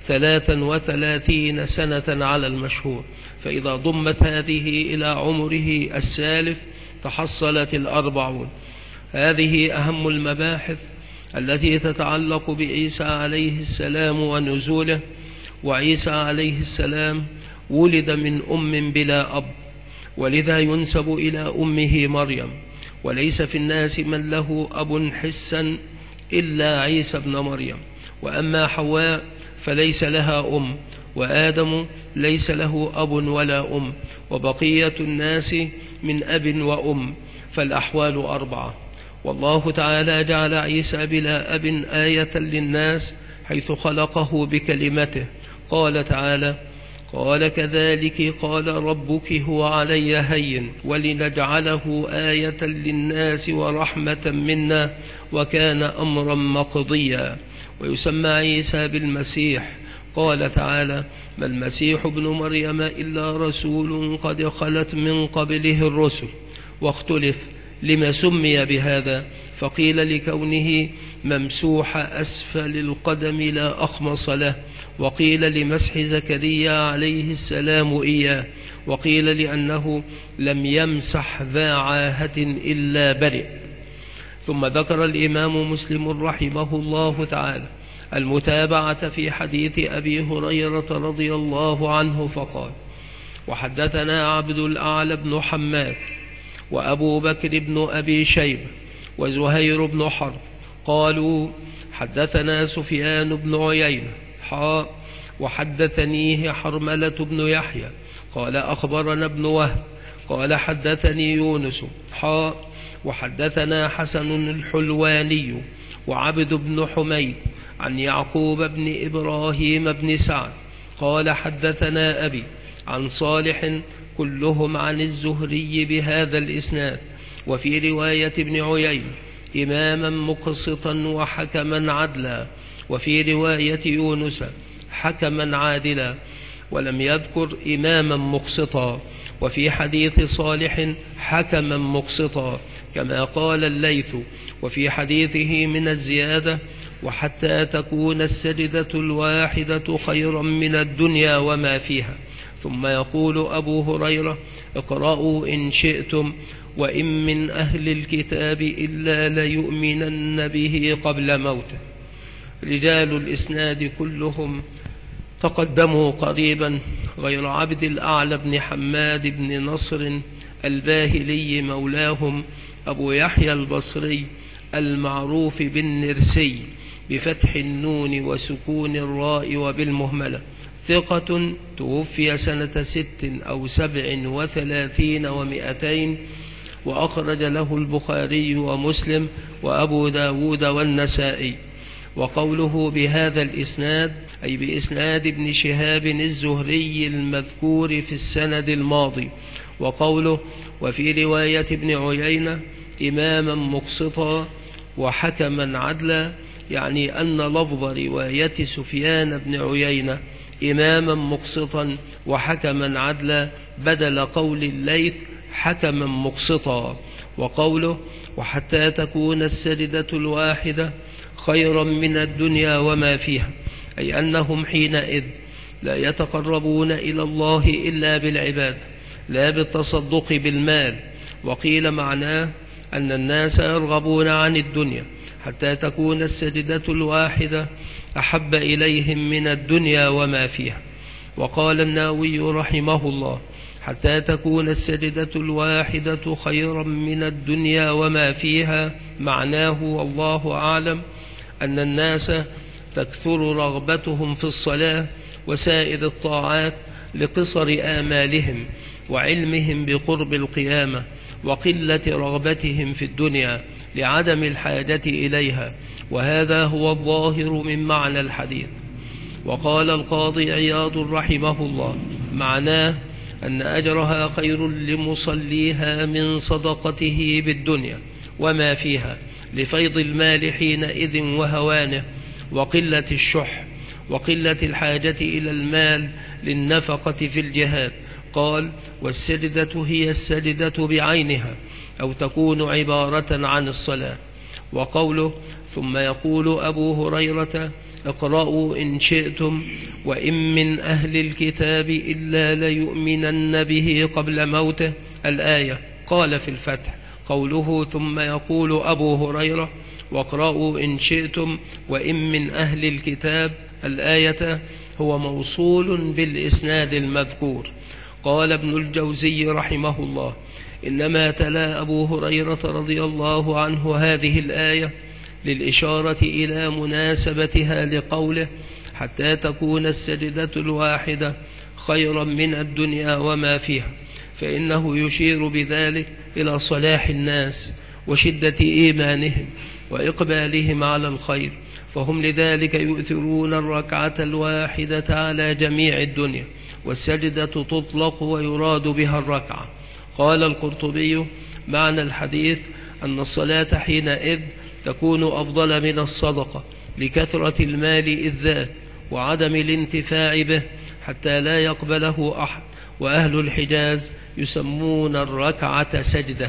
33 سنة على المشهور، فإذا ضمت هذه إلى عمره السالف تحصلت 40. هذه أهم المباحث التي تتعلق بعيسى عليه السلام ونزوله. وعيسى عليه السلام ولد من أم بلا أب، ولذا ينسب إلى أمه مريم، وليس في الناس من له أب حسا إلا عيسى ابن مريم. وأما حواء فليس لها أم، وآدم ليس له أب ولا أم، وبقية الناس من أب وأم، فالأحوال 4. والله تعالى جعل عيسى بلا أب آية للناس حيث خلقه بكلمته. قال تعالى: قال كذلك قال ربك هو علي هين ولنجعله آية للناس ورحمة منا وكان أمرا مقضيا. ويسمى عيسى بالمسيح. قال تعالى: ما المسيح ابن مريم إلا رسول قد خلت من قبله الرسل. واختلف لما سمي بهذا، فقيل لكونه ممسوح أسفل القدم لا أخمص له، وقيل لمسح زكريا عليه السلام إياه، وقيل لأنه لم يمسح ذا عاهة إلا برئ. ثم ذكر الإمام مسلم رحمه الله تعالى المتابعة في حديث أبي هريرة رضي الله عنه فقال: وحدثنا عبد الأعلى بن حماد وأبو بكر بن أبي شيبة وزهير بن حرب قالوا: حدثنا سفيان بن عيينة وحدثنيه حرملة بن يحيى قال أخبرنا ابن وهب قال حدثني يونس وحدثنا حسن الحلواني وعبد بن حميد عن يعقوب بن إبراهيم بن سعد قال حدثنا أبي عن صالح كلهم عن الزهري بهذا الإسناد. وفي رواية ابن عيينة: إماما مقسطا وحكما عدلا. وفي رواية يونس: حكما عادلا، ولم يذكر إماما مقسطا. وفي حديث صالح: حكما مقسطا، كما قال الليث. وفي حديثه من الزيادة: وحتى تكون السجدة الواحدة خيرا من الدنيا وما فيها. ثم يقول أبو هريرة: اقرأوا إن شئتم وإن من أهل الكتاب إلا ليؤمنن به قبل موته. رجال الإسناد كلهم تقدموا قريبا غير عبد الأعلى بن حماد بن نصر الباهلي مولاهم أبو يحيى البصري المعروف بالنرسي بفتح النون وسكون الراء وبالمهملة، ثقة توفي سنة 6 أو 37 و200، وأخرج له البخاري ومسلم وأبو داود والنسائي. وقوله بهذا الإسناد أي بإسناد ابن شهاب الزهري المذكور في السند الماضي. وقوله وفي رواية ابن عيينة: إماما مقسطا وحكما عدلا، يعني أن لفظ رواية سفيان بن عيينة إماما مقسطا وحكما عدلا بدل قول الليث حكما مقسطا. وقوله وحتى تكون السجدة الواحدة خيرا من الدنيا وما فيها، أي أنهم حينئذ لا يتقربون إلى الله إلا بالعبادة لا بالتصدق بالمال. وقيل معناه أن الناس يرغبون عن الدنيا حتى تكون السجدة الواحدة أحب إليهم من الدنيا وما فيها. وقال النووي رحمه الله: حتى تكون السجدة الواحدة خيرا من الدنيا وما فيها، معناه والله أعلم أن الناس تكثر رغبتهم في الصلاة وسائر الطاعات لقصر آمالهم وعلمهم بقرب القيامة وقلة رغبتهم في الدنيا، لعدم الحاجة إليها، وهذا هو الظاهر من معنى الحديث. وقال القاضي عياض رحمه الله: معناه أن أجرها خير لمصليها من صدقته بالدنيا وما فيها، لفيض المال حينئذ وهوانه، وقلة الشح، وقلة الحاجة إلى المال للنفقة في الجهاد. قال: والسجدة هي السجدة بعينها، أو تكون عبارة عن الصلاة. وقوله: ثم يقول أبو هريرة: اقرأوا إن شئتم وإن من أهل الكتاب إلا ليؤمنن به قبل موته، الآية. قال في الفتح: قوله ثم يقول أبو هريرة واقرأوا إن شئتم وإن من أهل الكتاب، الآية، هو موصول بالإسناد المذكور. قال ابن الجوزي رحمه الله: إنما تلا أبو هريرة رضي الله عنه هذه الآية للإشارة إلى مناسبتها لقوله: حتى تكون السجدة الواحدة خيرا من الدنيا وما فيها، فإنه يشير بذلك إلى صلاح الناس وشدة إيمانهم وإقبالهم على الخير، فهم لذلك يؤثرون الركعة الواحدة على جميع الدنيا، والسجدة تطلق ويراد بها الركعة. قال القرطبي: معنى الحديث أن الصلاة حينئذ تكون أفضل من الصدقة لكثرة المال إذ ذاك وعدم الانتفاع به حتى لا يقبله أحد، وأهل الحجاز يسمون الركعة سجدة.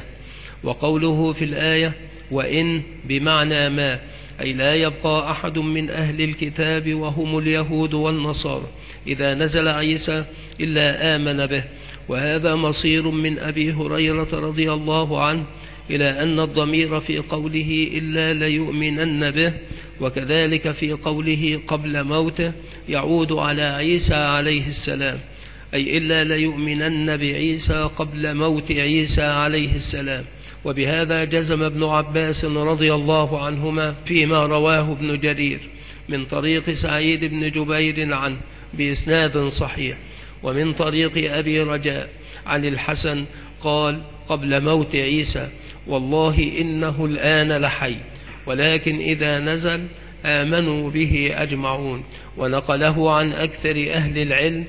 وقوله في الآية وإن بمعنى ما، أي لا يبقى أحد من أهل الكتاب وهم اليهود والنصارى إذا نزل عيسى إلا آمن به. وهذا مصير من أبي هريرة رضي الله عنه إلى أن الضمير في قوله إلا ليؤمنن به، وكذلك في قوله قبل موته، يعود على عيسى عليه السلام، أي إلا ليؤمنن بعيسى قبل موت عيسى عليه السلام. وبهذا جزم ابن عباس رضي الله عنهما فيما رواه ابن جرير من طريق سعيد بن جبير عنه بإسناد صحيح، ومن طريق أبي رجاء عن الحسن قال: قبل موت عيسى والله إنه الآن لحي، ولكن إذا نزل آمنوا به أجمعون. ونقله عن أكثر أهل العلم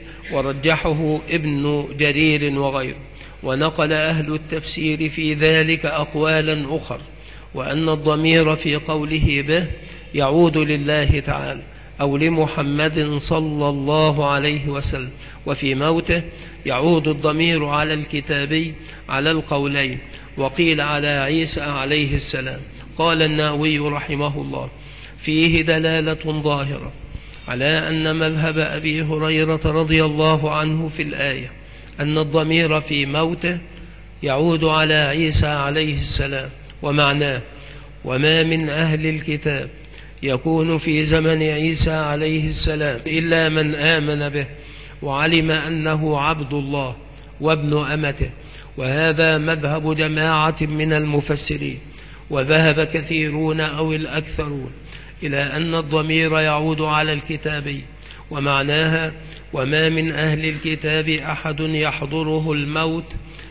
ورجحه ابن جرير وغيره. ونقل أهل التفسير في ذلك أقوالا أخر، وأن الضمير في قوله به يعود لله تعالى أو لمحمد صلى الله عليه وسلم، وفي موته يعود الضمير على الكتابي على القولين، وقيل على عيسى عليه السلام. قال النووي رحمه الله: فيه دلالة ظاهرة على أن مذهب أبي هريرة رضي الله عنه في الآية أن الضمير في موته يعود على عيسى عليه السلام. ومعناه: وما من أهل الكتاب يكون في زمن عيسى عليه السلام إلا من آمن به وعلم أنه عبد الله وابن أمته. وهذا مذهب جماعة من المفسرين. وذهب كثيرون أو الأكثرون إلى أن الضمير يعود على الكتابي، ومعناها: وما من أهل الكتاب أحد يحضره الموت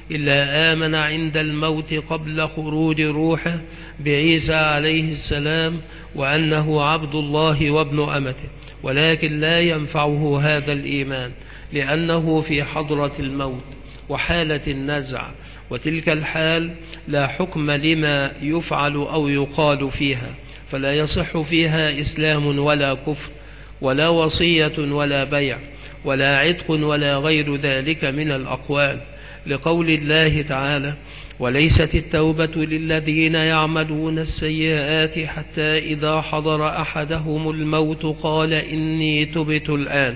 إلا آمن عند الموت قبل خروج روحه بعيسى عليه السلام وأنه عبد الله وابن أمته، ولكن لا ينفعه هذا الإيمان لأنه في حضرة الموت وحالة النزع، وتلك الحال لا حكم لما يفعل أو يقال فيها، فلا يصح فيها إسلام ولا كفر ولا وصية ولا بيع ولا عتق ولا غير ذلك من الأقوال، لقول الله تعالى: وليست التوبة للذين يعملون السيئات حتى إذا حضر أحدهم الموت قال إني تبت الآن،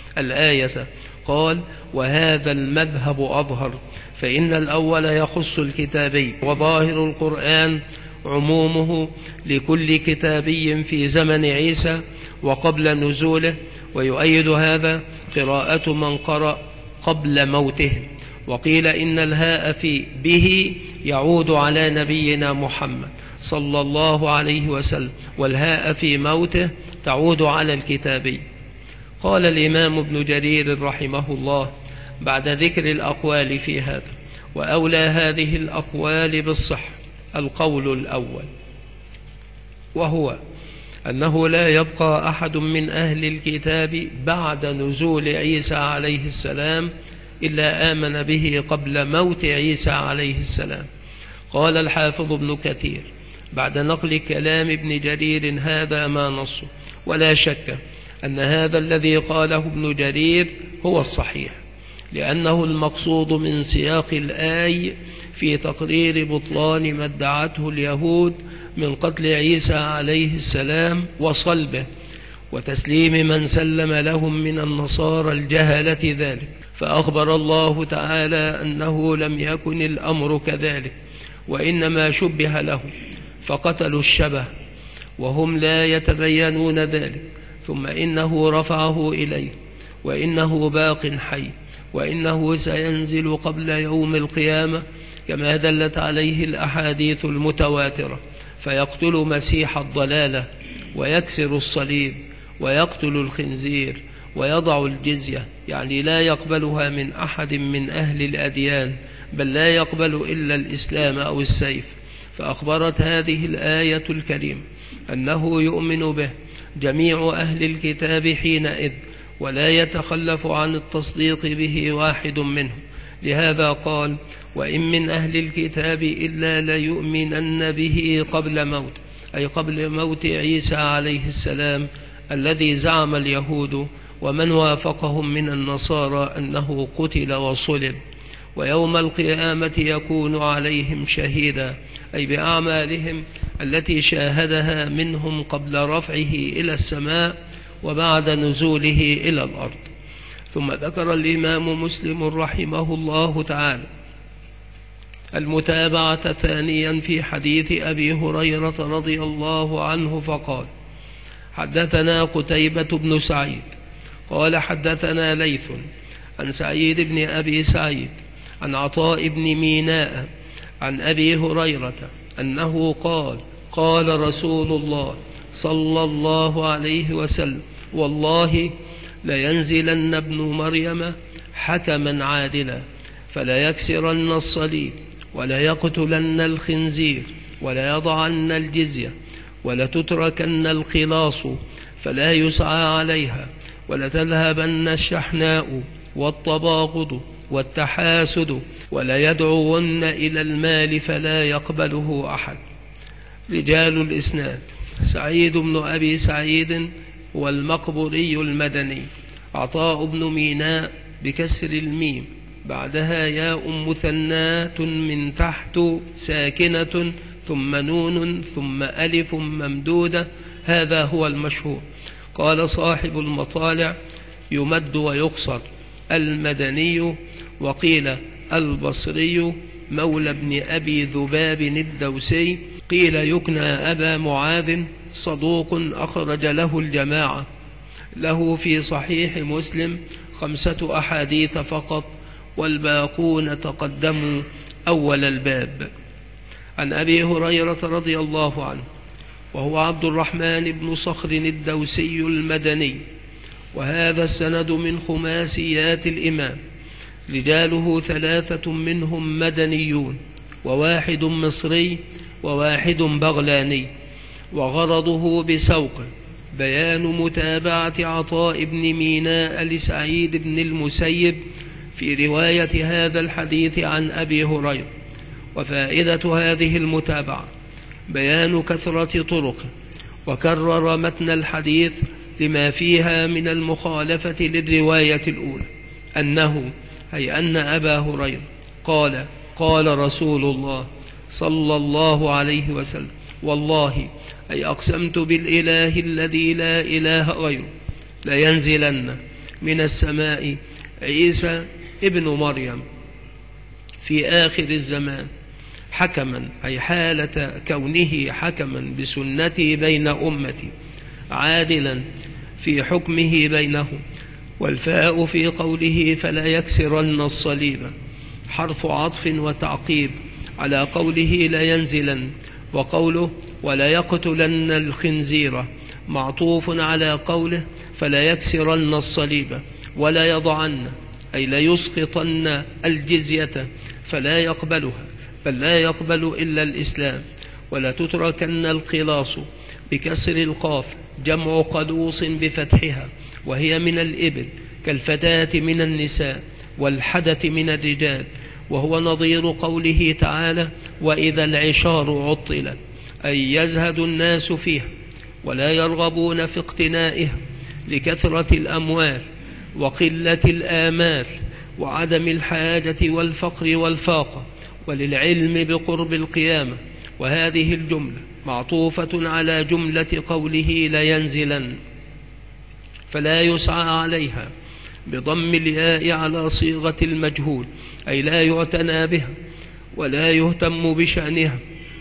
الآية. قال: وهذا المذهب أظهر، فإن الأول يخص الكتابي، وظاهر القرآن عمومه لكل كتابي في زمن عيسى وقبل نزوله. ويؤيد هذا قراءة من قرأ قبل موته. وقيل إن الهاء في به يعود على نبينا محمد صلى الله عليه وسلم، والهاء في موته تعود على الكتابي. قال الإمام ابن جرير رحمه الله بعد ذكر الأقوال في هذا: وأولى هذه الأقوال بالصحة القول الأول، وهو أنه لا يبقى أحد من أهل الكتاب بعد نزول عيسى عليه السلام إلا آمن به قبل موت عيسى عليه السلام. قال الحافظ ابن كثير بعد نقل كلام ابن جرير هذا ما نصه، ولا شك أن هذا الذي قاله ابن جرير هو الصحيح، لأنه المقصود من سياق الآية في تقرير بطلان ما ادعته اليهود من قتل عيسى عليه السلام وصلبه، وتسليم من سلم لهم من النصارى الجهلة ذلك. فأخبر الله تعالى أنه لم يكن الأمر كذلك، وإنما شبه له فقتلوا الشبه وهم لا يتبينون ذلك، ثم إنه رفعه إليه، وإنه باق حي، وإنه سينزل قبل يوم القيامة كما دلت عليه الأحاديث المتواترة، فيقتل مسيح الضلالة ويكسر الصليب ويقتل الخنزير ويضع الجزية، يعني لا يقبلها من أحد من أهل الأديان، بل لا يقبل إلا الإسلام أو السيف. فأخبرت هذه الآية الكريمة أنه يؤمن به جميع أهل الكتاب حينئذ، ولا يتخلف عن التصديق به واحد منهم. لهذا قال: وإن من أهل الكتاب إلا ليؤمنن به قبل موت، أي قبل موت عيسى عليه السلام الذي زعم اليهود ومن وافقهم من النصارى أنه قتل وصلب، ويوم القيامة يكون عليهم شهيدا، أي بأعمالهم التي شاهدها منهم قبل رفعه إلى السماء وبعد نزوله إلى الأرض. ثم ذكر الإمام مسلم رحمه الله تعالى المتابعة ثانيا في حديث أبي هريرة رضي الله عنه فقال: حدثنا قتيبة بن سعيد قال حدثنا ليث عن سعيد بن أبي سعيد عن عطاء بن ميناء عن أبي هريرة أنه قال: قال رسول الله صلى الله عليه وسلم: والله لينزلن ابن مريم حكما عادلا، فلا يكسرن الصليب، ولا يقتلن الخنزير، ولا يضعن الجزية، ولا تتركن الخلاص فلا يسعى عليها، ولا تذهبن الشحناء والطباغض والتحاسد، ولا يدعون إلى المال فلا يقبله أحد. رجال الإسناد: سعيد بن أبي سعيد والمقبري المدني، عطاء بن ميناء بكسر الميم بعدها ياء مثناة من تحت ساكنة ثم نون ثم ألف ممدودة، هذا هو المشهور. قال صاحب المطالع: يمد ويقصر. المدني، وقيل البصري، مولى ابن أبي ذباب الدوسي، قيل يكنى أبا معاذ، صدوق أخرج له الجماعة، له في صحيح مسلم 5 أحاديث فقط، والباقون تقدموا أول الباب. عن أبي هريرة رضي الله عنه، وهو عبد الرحمن بن صخر الدوسي المدني، وهذا السند من خماسيات الإمام، رجاله 3 منهم مدنيون، و1 مصري، و1 بغلاني. وغرضه بسوق بيان متابعة عطاء بن ميناء لسعيد بن المسيب في رواية هذا الحديث عن أبي هريرة. وفائدة هذه المتابعة بيان كثرة طرقه، وكرر متن الحديث لما فيها من المخالفة للرواية الأولى، أنه أي أن أبا هريرة قال: قال رسول الله صلى الله عليه وسلم: والله أي أقسمت بالإله الذي لا إله غيره لينزلن من السماء عيسى ابن مريم في آخر الزمان حكما، أي حالة كونه حكما بسنتي بين أمتي، عادلا في حكمه بينهم. والفاء في قوله فلا يكسرن الصليب حرف عطف وتعقيب على قوله لا ينزلن، وقوله ولا يقتلن الخنزير معطوف على قوله فلا يكسرن الصليب، ولا يضعن أي لا يسقطن الجزية فلا يقبلها، بل لا يقبل إلا الإسلام. ولا تتركن القلاص بكسر القاف جمع قلوص بفتحها، وهي من الإبل، كالفتاة من النساء، والحدث من الرجال، وهو نظير قوله تعالى: وإذا العشار عطلت، أي يزهد الناس فيها ولا يرغبون في اقتنائها لكثرة الأموال وقلة الآمال وعدم الحاجة والفقر والفاقة، وللعلم بقرب القيامة. وهذه الجملة معطوفة على جملة قوله لينزلن، فلا يسعى عليها بضم الياء على صيغة المجهول، أي لا يعتنى بها ولا يهتم بشأنها،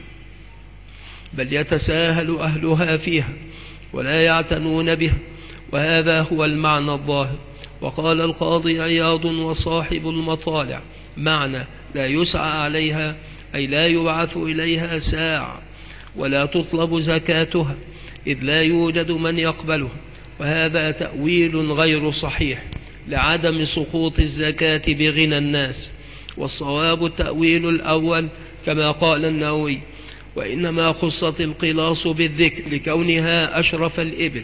بل يتساهل أهلها فيها ولا يعتنون بها، وهذا هو المعنى الظاهر. وقال القاضي عياض وصاحب المطالع: معنى لا يسعى عليها أي لا يبعث إليها ساعة ولا تطلب زكاتها، إذ لا يوجد من يقبلها. وهذا تأويل غير صحيح لعدم سقوط الزكاة بغنى الناس، والصواب التأويل الأول كما قال النووي: وإنما خصت القلاص بالذكر لكونها أشرف الإبل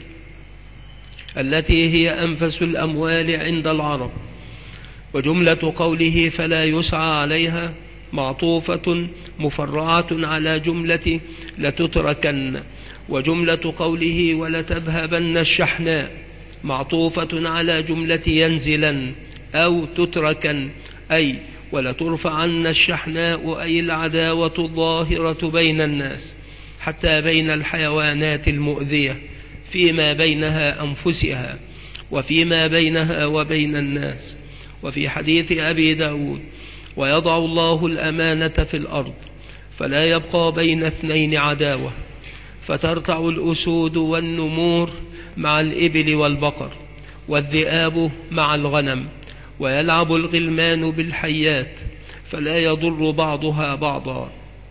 التي هي أنفس الأموال عند العرب. وجملة قوله فلا يسعى عليها معطوفة مفرعة على جملة لتتركن، وجملة قوله ولتذهبن الشحناء معطوفة على جملة ينزلن أو تتركن، أي ولترفعن الشحناء، أي العداوة الظاهرة بين الناس حتى بين الحيوانات المؤذية فيما بينها أنفسها وفيما بينها وبين الناس. وفي حديث أبي داود: ويضع الله الأمانة في الأرض فلا يبقى بين اثنين عداوة، فترتع الأسود والنمور مع الإبل والبقر، والذئاب مع الغنم، ويلعب الغلمان بالحيات فلا يضر بعضها بعضا.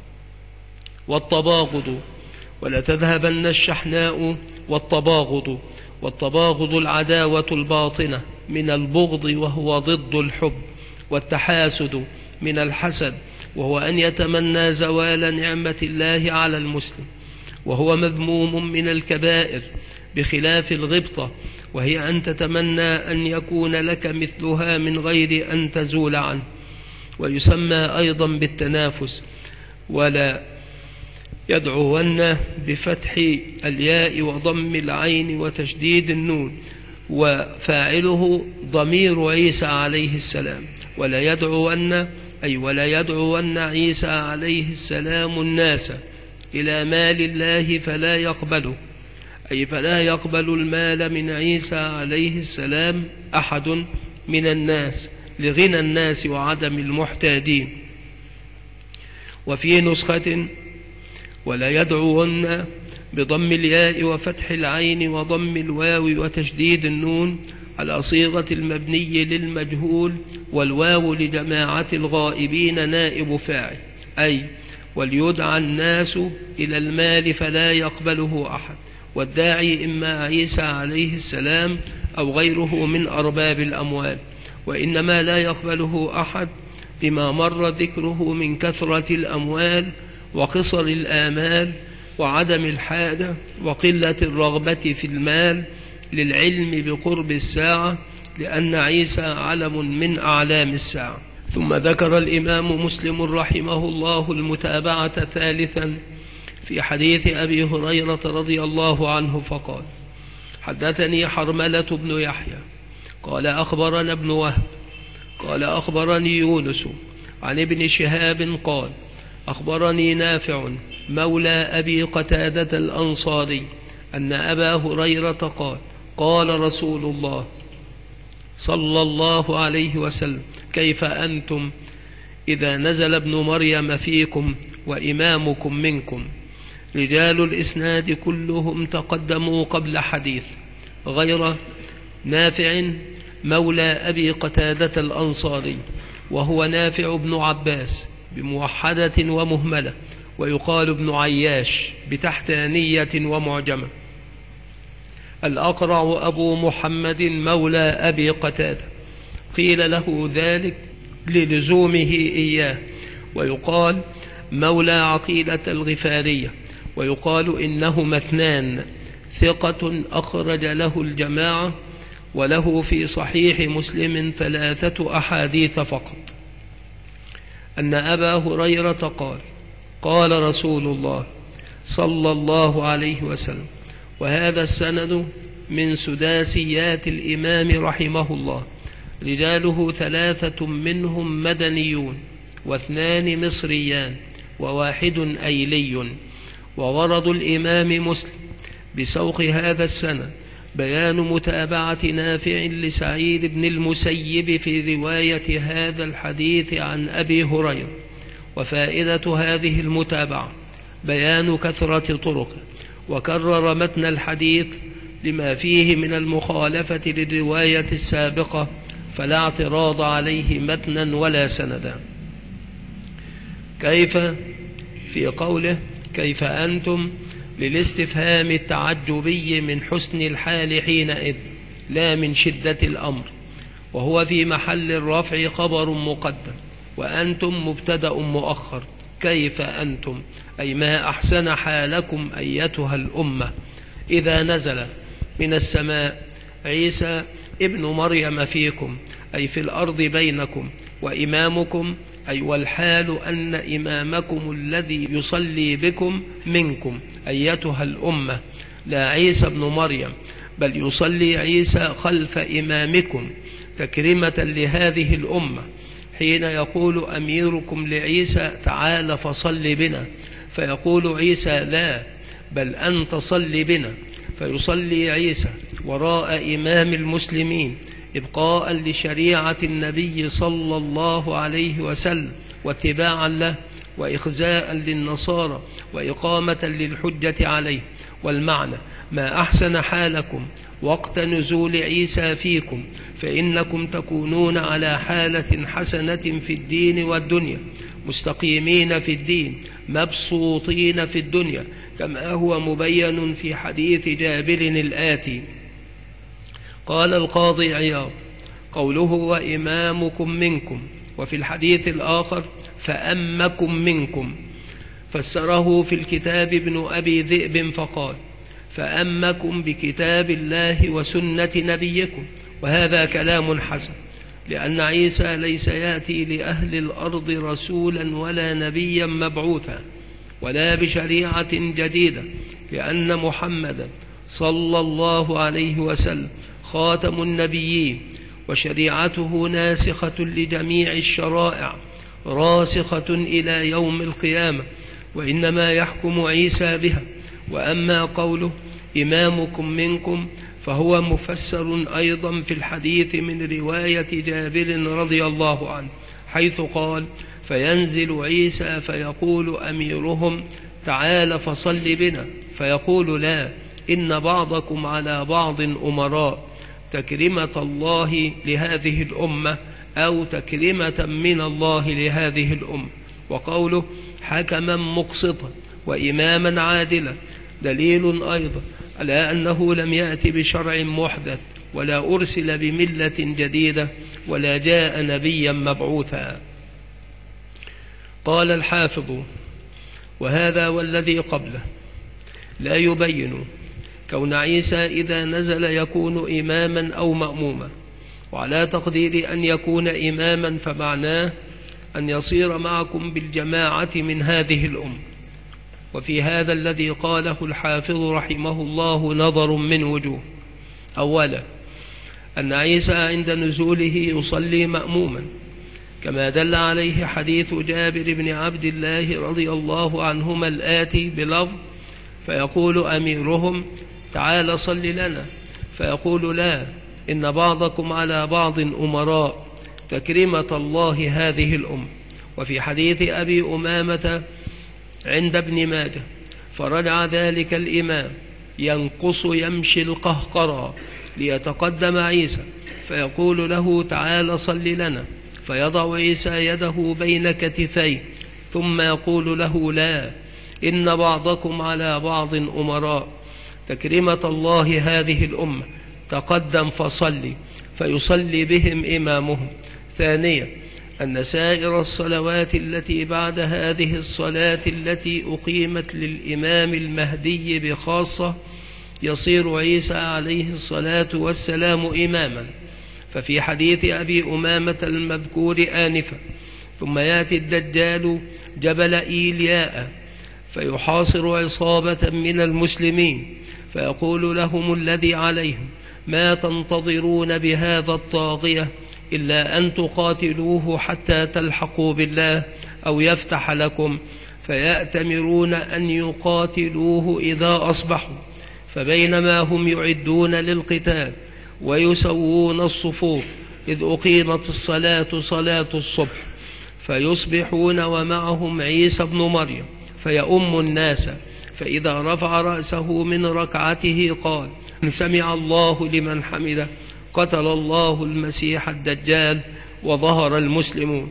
والتباغض ولتذهبن الشحناء، والتباغض العداوة الباطنة من البغض وهو ضد الحب، والتحاسد من الحسد وهو أن يتمنى زوال نعمة الله على المسلم، وهو مذموم من الكبائر بخلاف الغبطة، وهي أن تتمنى أن يكون لك مثلها من غير أن تزول عنه. ويسمى أيضا بالتنافس. ولا يدعون بفتح الياء وضم العين وتشديد النون، وفاعله ضمير عيسى عليه السلام. ولا يدعون عيسى عليه السلام الناس إلى مال الله فلا يقبله، أي فلا يقبل المال من عيسى عليه السلام أحد من الناس لغنى الناس وعدم المحتاجين. وفي نسخة: ولا يدعون بضم الياء وفتح العين وضم الواو وتشديد النون على صيغة المبني للمجهول، والواو لجماعة الغائبين نائب فاعل، أي وليدعى الناس إلى المال فلا يقبله أحد، والداعي إما عيسى عليه السلام أو غيره من أرباب الأموال، وإنما لا يقبله أحد لما مر ذكره من كثرة الأموال وقصر الآمال وعدم الحاجة وقلة الرغبة في المال للعلم بقرب الساعة، لأن عيسى علم من أعلام الساعة. ثم ذكر الإمام مسلم رحمه الله المتابعة ثالثا في حديث أبي هريرة رضي الله عنه فقال: حدثني حرملة بن يحيى قال أخبرنا ابن وهب قال أخبرني يونس عن ابن شهاب قال أخبرني نافع مولى أبي قتادة الأنصاري أن أبا هريرة قال: قال رسول الله صلى الله عليه وسلم: كيف أنتم إذا نزل ابن مريم فيكم وإمامكم منكم؟ رجال الإسناد كلهم تقدموا قبل حديث غير نافع مولى أبي قتادة الأنصاري، وهو نافع بن عباس بموحدة ومهملة، ويقال ابن عياش بتحتانية ومعجمة. الأقرع أبو محمد مولى أبي قتادة، قيل له ذلك للزومه إياه، ويقال مولى عقيلة الغفارية، ويقال إنهما اثنان، ثقة أخرج له الجماعة، وله في صحيح مسلم 3 أحاديث فقط. أن أبا هريرة قال: قال رسول الله صلى الله عليه وسلم، وهذا السند من سداسيات الإمام رحمه الله، رجاله 3 منهم مدنيون، و2 مصريان، و1 أيلي. وورد الإمام مسلم بسوق هذا السند بيان متابعة نافع لسعيد بن المسيب في رواية هذا الحديث عن أبي هريرة. وفائدة هذه المتابعة بيان كثرة طرقه، وكرر متن الحديث لما فيه من المخالفة للرواية السابقة، فلا اعتراض عليه متنا ولا سندا. كيف في قوله كيف أنتم للاستفهام التعجبي من حسن الحال حينئذ لا من شدة الأمر، وهو في محل الرفع خبر مقدم، وأنتم مبتدأ مؤخر. كيف أنتم أي ما أحسن حالكم أيتها الأمة إذا نزل من السماء عيسى ابن مريم فيكم، أي في الأرض بينكم، وإمامكم أي والحال أن إمامكم الذي يصلي بكم منكم أيتها الأمة، لا عيسى ابن مريم، بل يصلي عيسى خلف إمامكم تكرمة لهذه الأمة، حين يقول أميركم لعيسى تعال فصل بنا، فيقول عيسى لا بل أنت صل بنا، فيصلي عيسى وراء إمام المسلمين إبقاء لشريعة النبي صلى الله عليه وسلم، واتباعا له، وإخزاء للنصارى، وإقامة للحجة عليه. والمعنى ما أحسن حالكم وقت نزول عيسى فيكم، فإنكم تكونون على حالة حسنة في الدين والدنيا، مستقيمين في الدين، مبسوطين في الدنيا، كما هو مبين في حديث جابر الآتي. قال القاضي عياض: قوله وإمامكم منكم، وفي الحديث الآخر فأمكم منكم، فسره في الكتاب ابن أبي ذئب فقال فأمكم بكتاب الله وسنة نبيكم، وهذا كلام حسن، لأن عيسى ليس يأتي لأهل الأرض رسولا ولا نبيا مبعوثا ولا بشريعة جديدة، لأن محمدا صلى الله عليه وسلم خاتم النبيين، وشريعته ناسخة لجميع الشرائع راسخة إلى يوم القيامة، وإنما يحكم عيسى بها. وأما قوله إمامكم منكم فهو مفسر أيضا في الحديث من رواية جابر رضي الله عنه، حيث قال فينزل عيسى فيقول أميرهم تعال فصل بنا، فيقول لا إن بعضكم على بعض أمراء، تكرمة الله لهذه الأمة أو تكرمة من الله لهذه الأمة. وقوله حكما مقسطا وإماما عادلا دليل أيضا على أنه لم يأتي بشرع محدث، ولا أرسل بملة جديدة، ولا جاء نبيا مبعوثا. قال الحافظ: وهذا والذي قبله لا يبين كون عيسى إذا نزل يكون إماما أو مأموما، وعلى تقدير أن يكون إماما فمعناه أن يصير معكم بالجماعة من هذه الأمة. وفي هذا الذي قاله الحافظ رحمه الله نظر من وجوه: أولا أن عيسى عند نزوله يصلي مأموما، كما دل عليه حديث جابر بن عبد الله رضي الله عنهما الآتي بلفظ فيقول أميرهم تعال صل لنا، فيقول لا إن بعضكم على بعض أمراء، تكرمة الله هذه الأمة. وفي حديث أبي أمامة عند ابن ماجه فرجع ذلك الإمام ينقص يمشي القهقرى ليتقدم عيسى، فيقول له تعال صل لنا، فيضع عيسى يده بين كتفيه، ثم يقول له لا إن بعضكم على بعض أمراء، تكرمة الله هذه الأمة، تقدم فصلي، فيصلي بهم إمامهم. ثانيا أن سائر الصلوات التي بعد هذه الصلاة التي أقيمت للإمام المهدي بخاصة يصير عيسى عليه الصلاة والسلام إماما. ففي حديث أبي أمامة المذكور آنفا: ثم يأتي الدجال جبل إيلياء فيحاصر عصابة من المسلمين فيقول لهم الذي عليهم: ما تنتظرون بهذا الطاغية إلا أن تقاتلوه حتى تلحقوا بالله أو يفتح لكم، فيأتمرون أن يقاتلوه إذا أصبحوا. فبينما هم يعدون للقتال ويسوون الصفوف إذ أقيمت الصلاة صلاة الصبح، فيصبحون ومعهم عيسى بن مريم فيؤم الناس، فإذا رفع رأسه من ركعته قال: سمع الله لمن حمده، قتل الله المسيح الدجال وظهر المسلمون.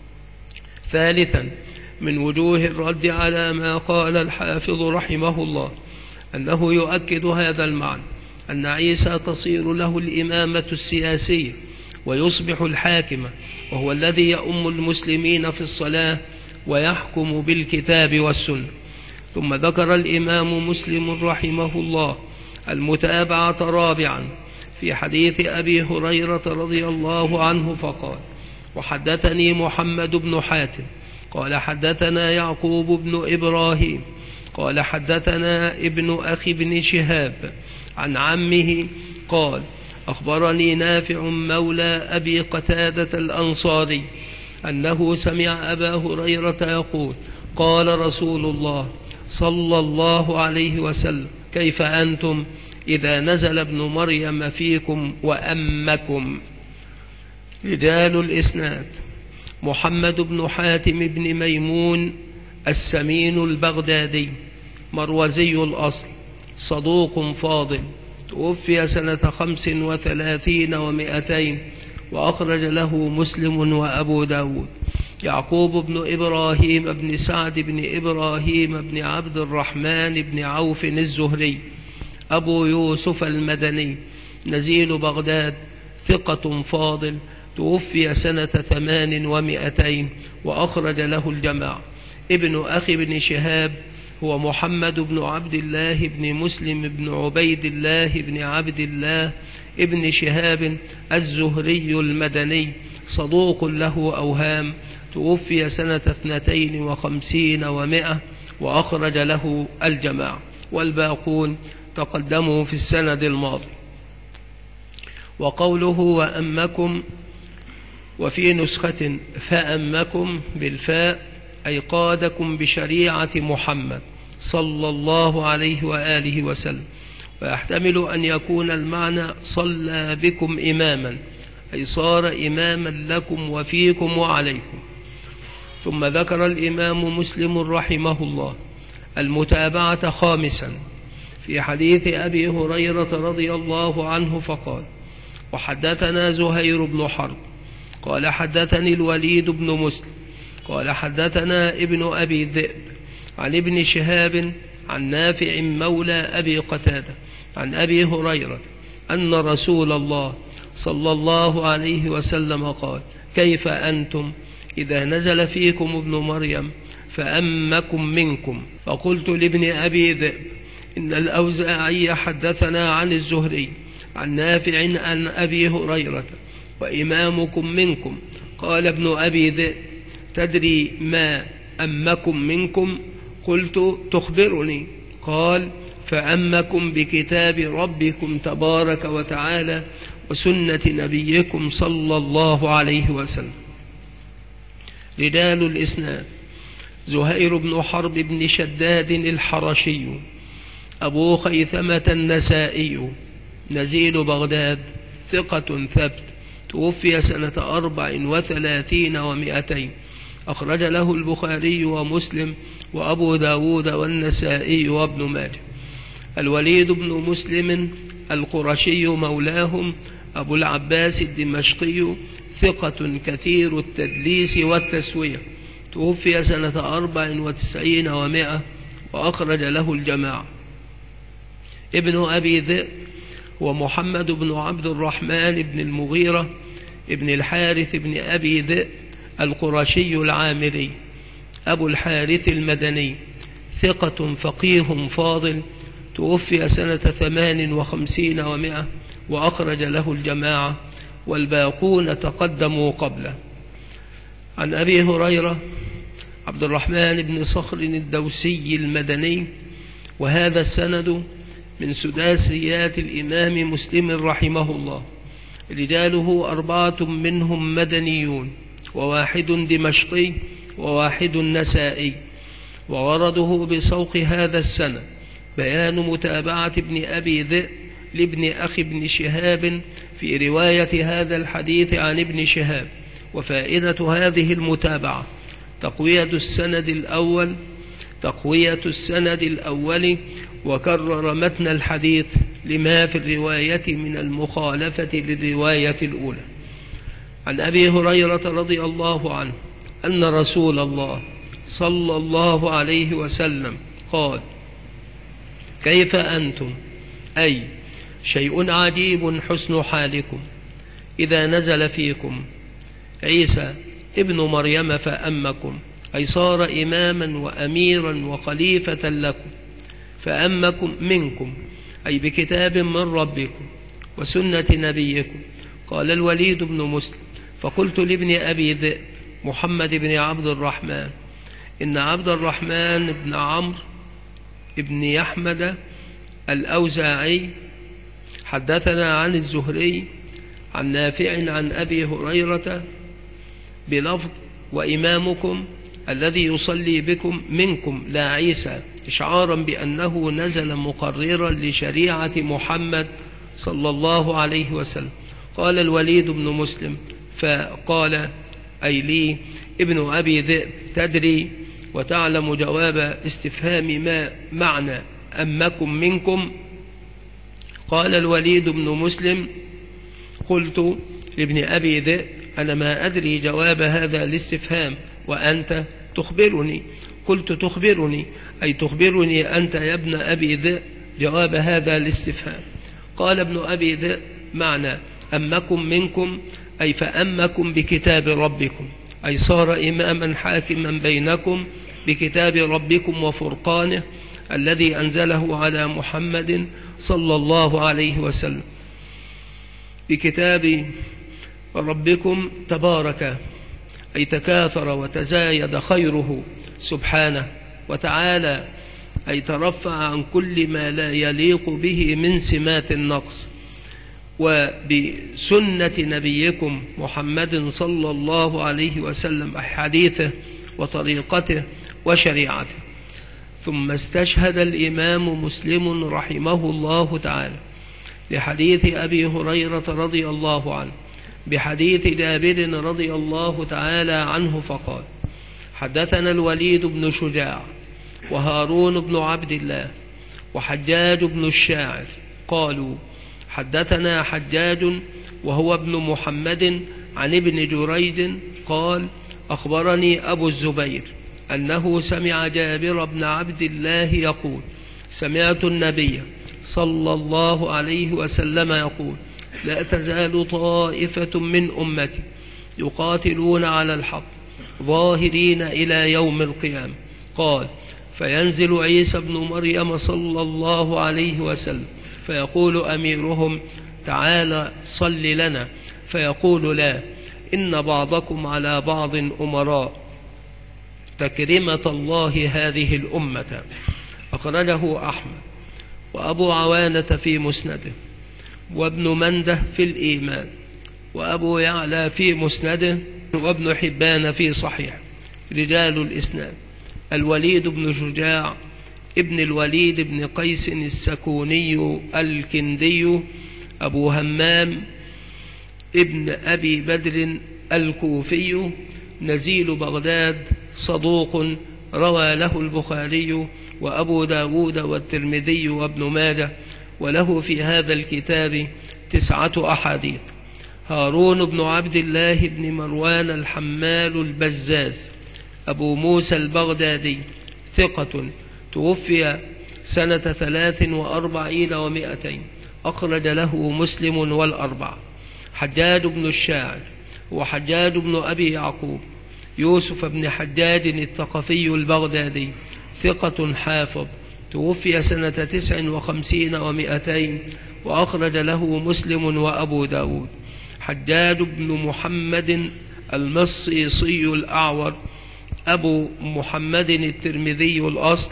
ثالثا، من وجوه الرد على ما قال الحافظ رحمه الله أنه يؤكد هذا المعنى، أن عيسى تصير له الإمامة السياسية ويصبح الحاكم، وهو الذي يؤم المسلمين في الصلاة ويحكم بالكتاب والسنة. ثم ذكر الإمام مسلم رحمه الله المتابعة رابعا في حديث أبي هريرة رضي الله عنه فقال: وحدثني محمد بن حاتم قال حدثنا يعقوب بن إبراهيم قال حدثنا ابن أخي بن شهاب عن عمه قال: أخبرني نافع مولى أبي قتادة الأنصاري أنه سمع أبا هريرة يقول: قال رسول الله صلى الله عليه وسلم: كيف أنتم إذا نزل ابن مريم فيكم وأمكم؟ رجال الإسناد: محمد بن حاتم بن ميمون السمين البغدادي، مروزي الأصل، صدوق فاضل، توفي سنة 35 و200، وأخرج له مسلم وأبو داود. يعقوب بن إبراهيم بن سعد بن إبراهيم بن عبد الرحمن بن عوف الزهري، أبو يوسف المدني، نزيل بغداد، ثقة فاضل، توفي سنة 8 و200، وأخرج له الجماعة. ابن أخي بن شهاب هو محمد بن عبد الله بن مسلم بن عبيد الله بن عبد الله ابن شهاب الزهري المدني، صدوق له أوهام، توفي سنة 52 و100، وأخرج له الجماعة، والباقون تقدموا في السند الماضي. وقوله وأمكم، وفي نسخة فأمكم بالفاء، أي قادكم بشريعة محمد صلى الله عليه وآله وسلم. ويحتمل أن يكون المعنى صلى بكم إماما، أي صار إماما لكم وفيكم وعليكم. ثم ذكر الإمام مسلم رحمه الله المتابعة خامسا في حديث أبي هريرة رضي الله عنه فقال: وحدثنا زهير بن حرب قال حدثني الوليد بن مسلم قال حدثنا ابن أبي ذئب عن ابن شهاب عن نافع مولى أبي قتادة عن أبي هريرة أن رسول الله صلى الله عليه وسلم قال: كيف أنتم إذا نزل فيكم ابن مريم فأمكم منكم؟ فقلت لابن أبي ذئب: إن الأوزاعي حدثنا عن الزهري عن نافع عن أبي هريرة وإمامكم منكم. قال ابن أبي ذئب: تدري ما أمكم منكم؟ قلت: تخبرني. قال: فأمكم بكتاب ربكم تبارك وتعالى وسنة نبيكم صلى الله عليه وسلم. رجال الإسناد: زهير بن حرب بن شداد الحرشي، أبو خيثمة النسائي، نزيل بغداد، ثقة ثبت، توفي سنة 34 و200، أخرج له البخاري ومسلم وأبو داود والنسائي وابن ماجه. الوليد بن مسلم القرشي مولاهم، أبو العباس الدمشقي، ثقة كثير التدليس والتسوية، توفي سنة 94 و100، وأخرج له الجماعة. ابن أبي ذئب ومحمد بن عبد الرحمن بن المغيرة ابن الحارث بن أبي ذئب القرشي العامري أبو الحارث المدني، ثقة فقيه فاضل، توفي سنة 58 و100، وأخرج له الجماعة والباقون تقدموا قبله. عن أبي هريرة عبد الرحمن بن صخر الدوسي المدني، وهذا السند من سداسيات الإمام مسلم رحمه الله، رجاله 4 منهم مدنيون، وواحد دمشقي، وواحد نسائي. وغرضه بسوق هذا السند بيان متابعة ابن أبي ذئب لابن أخي ابن شهاب في رواية هذا الحديث عن ابن شهاب. وفائدة هذه المتابعة تقوية السند الأول، وكرر متن الحديث لما في الرواية من المخالفة للرواية الأولى. عن أبي هريرة رضي الله عنه أن رسول الله صلى الله عليه وسلم قال: كيف أنتم؟ أي شيء عجيب حسن حالكم إذا نزل فيكم عيسى ابن مريم فأمكم، أي صار إماما وأميرا وخليفة لكم، فأمكم منكم أي بكتاب من ربكم وسنة نبيكم. قال الوليد بن مسلم: فقلت لابن أبي ذئب محمد بن عبد الرحمن إن عبد الرحمن بن عمرو بن يحمد الأوزاعي حدثنا عن الزهري عن نافع عن أبي هريرة بلفظ: وإمامكم الذي يصلي بكم منكم لا عيسى، إشعارا بأنه نزل مقررا لشريعة محمد صلى الله عليه وسلم. قال الوليد بن مسلم: فقال أي لي ابن أبي ذئب: تدري وتعلم جواب استفهام ما معنى أمكم منكم؟ قال الوليد بن مسلم: قلت لابن أبي ذئب: أنا ما أدري جواب هذا الاستفهام وأنت تخبرني. قلت: تخبرني أي تخبرني أنت يا ابن أبي ذئب جواب هذا الاستفهام. قال ابن أبي ذئب: معنى أمكم منكم أي فأمكم بكتاب ربكم، أي صار إماما حاكما بينكم بكتاب ربكم وفرقانه الذي أنزله على محمد صلى الله عليه وسلم. بكتاب ربكم تبارك أي تكاثر وتزايد خيره سبحانه وتعالى، أي ترفع عن كل ما لا يليق به من سمات النقص، وبسنة نبيكم محمد صلى الله عليه وسلم حديثه وطريقته وشريعته. ثم استشهد الإمام مسلم رحمه الله تعالى لحديث أبي هريرة رضي الله عنه بحديث جابر رضي الله تعالى عنه فقال: حدثنا الوليد بن شجاع وهارون بن عبد الله وحجاج بن الشاعر قالوا: حدثنا حجاج وهو ابن محمد عن ابن جريج قال: أخبرني أبو الزبير أنه سمع جابر بن عبد الله يقول: سمعت النبي صلى الله عليه وسلم يقول: لا تزال طائفة من أمتي يقاتلون على الحق ظاهرين إلى يوم القيامة. قال: فينزل عيسى بن مريم صلى الله عليه وسلم فيقول أميرهم: تعالى صل لنا، فيقول: لا، إن بعضكم على بعض أمراء، تكرمة الله هذه الأمة. أخرجه أحمد وأبو عوانة في مسنده، وابن منده في الإيمان، وأبو يعلى في مسنده، وابن حبان في صحيح. رجال الإسناد: الوليد بن شجاع ابن الوليد بن قيس السكوني الكندي، أبو همام ابن أبي بدر الكوفي، نزيل بغداد، صدوق، روى له البخاري وأبو داود والترمذي وابن ماجه، وله في هذا الكتاب 9 أحاديث. هارون بن عبد الله بن مروان الحمال البزاز أبو موسى البغدادي، ثقة، توفي سنة 43 و200، أخرج له مسلم والأربعة. حجاج بن الشاعر وحجاج بن أبي يعقوب يوسف بن حجاج الثقفي البغدادي ثقة حافظ، توفي سنة 59 و200، وأخرج له مسلم وأبو داود. حجاج بن محمد المصيصي الأعور أبو محمد الترمذي الأصل،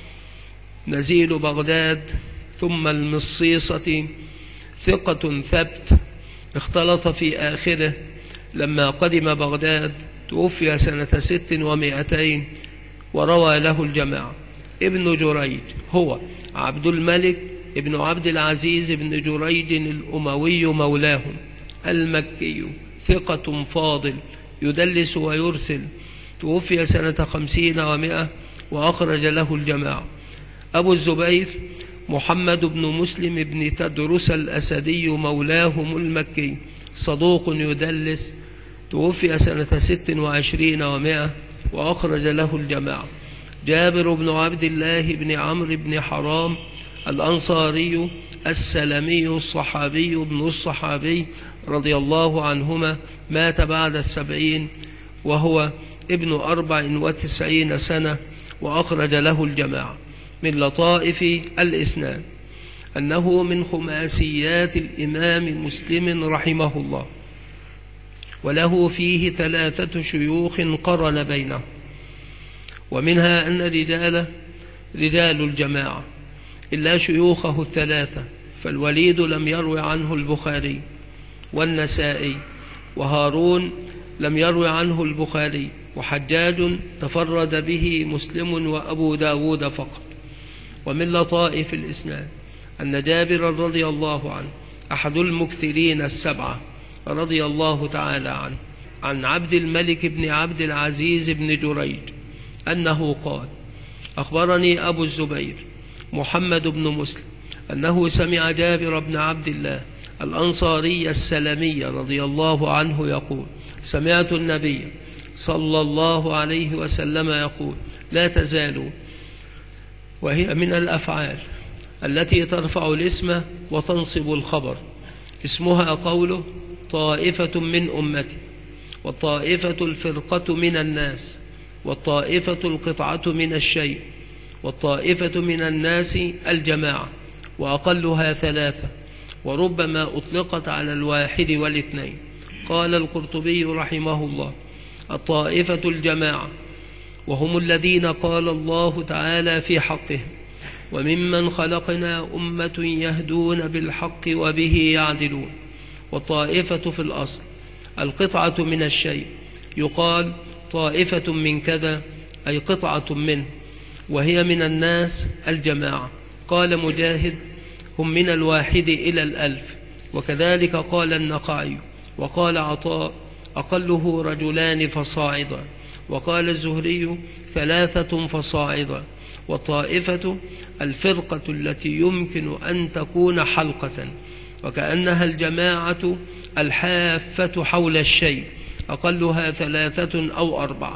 نزيل بغداد ثم المصيصة، ثقة ثبت، اختلط في آخره لما قدم بغداد، توفي سنة 6 و200، وروى له الجماعة. ابن جريج هو عبد الملك ابن عبد العزيز بن جريج الأموي مولاهم المكي، ثقة فاضل يدلس ويرسل، توفي سنة 50 و100، وأخرج له الجماعة. أبو الزبير محمد بن مسلم بن تدرس الأسدي مولاهم المكي، صدوق يدلس، توفي سنة 26 و100، وأخرج له الجماعة. جابر بن عبد الله بن عمرو بن حرام الأنصاري السلمي الصحابي ابن الصحابي رضي الله عنهما، مات بعد 70 وهو ابن 94 سنة، وأخرج له الجماعة. من لطائف الإسناد أنه من خماسيات الإمام مسلم رحمه الله، وله فيه 3 شيوخ قرن بينهم، ومنها أن رجال الجماعة إلا شيوخه 3، فالوليد لم يروي عنه البخاري والنسائي، وهارون لم يروي عنه البخاري، وحجاج تفرد به مسلم وأبو داود فقط. ومن لطائف الإسناد أن جابر رضي الله عنه أحد المكثرين 7 رضي الله تعالى عنه، عن عبد الملك بن عبد العزيز بن جريج أنه قال: أخبرني أبو الزبير محمد بن مسلم أنه سمع جابر بن عبد الله الأنصاري السلمي رضي الله عنه يقول: سمعت النبي صلى الله عليه وسلم يقول: لا تزالوا، وهي من الأفعال التي ترفع الاسم وتنصب الخبر، اسمها قوله: طائفة من أمتي، والطائفة الفرقة من الناس، والطائفة القطعة من الشيء، والطائفة من الناس الجماعة، وأقلها 3، وربما أطلقت على 1 و2. قال القرطبي رحمه الله: الطائفة الجماعة، وهم الذين قال الله تعالى في حقهم: وممن خلقنا أمة يهدون بالحق وبه يعدلون. والطائفة في الأصل القطعة من الشيء، يقال طائفة من كذا أي قطعة منه، وهي من الناس الجماعة. قال مجاهد: هم من 1 إلى 1000، وكذلك قال النخعي. وقال عطاء: أقله 2 فصاعدا. وقال الزهري: 3 فصاعدا. والطائفة الفرقة التي يمكن أن تكون حلقة، وكأنها الجماعة الحافة حول الشيء، أقلها 3 أو 4.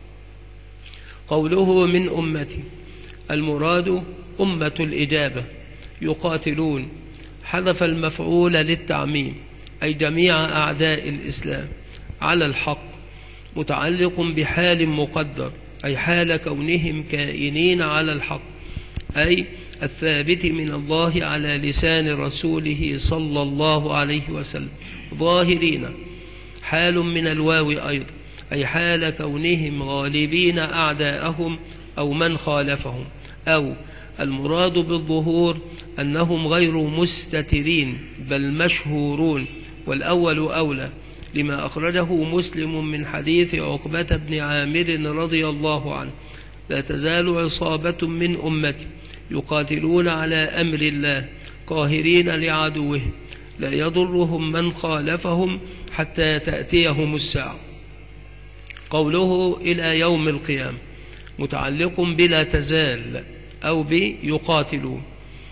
قوله من أمتي، المراد أمة الإجابة يقاتلون، حذف المفعول للتعميم، أي جميع أعداء الإسلام على الحق، متعلق بحال مقدر، أي حال كونهم كائنين على الحق، أي الثابت من الله على لسان رسوله صلى الله عليه وسلم، ظاهرين، حال من الواو أيضا، أي حال كونهم غالبين أعداءهم أو من خالفهم، أو المراد بالظهور أنهم غير مستترين بل مشهورون، والأول أولى، لما أخرجه مسلم من حديث عقبة بن عامر رضي الله عنه: لا تزال عصابة من أمتي يقاتلون على أمر الله قاهرين لعدوهم، لا يضرهم من خالفهم حتى تأتيهم الساعة. قوله إلى يوم القيامة متعلق بلا تزال أو بيقاتلون،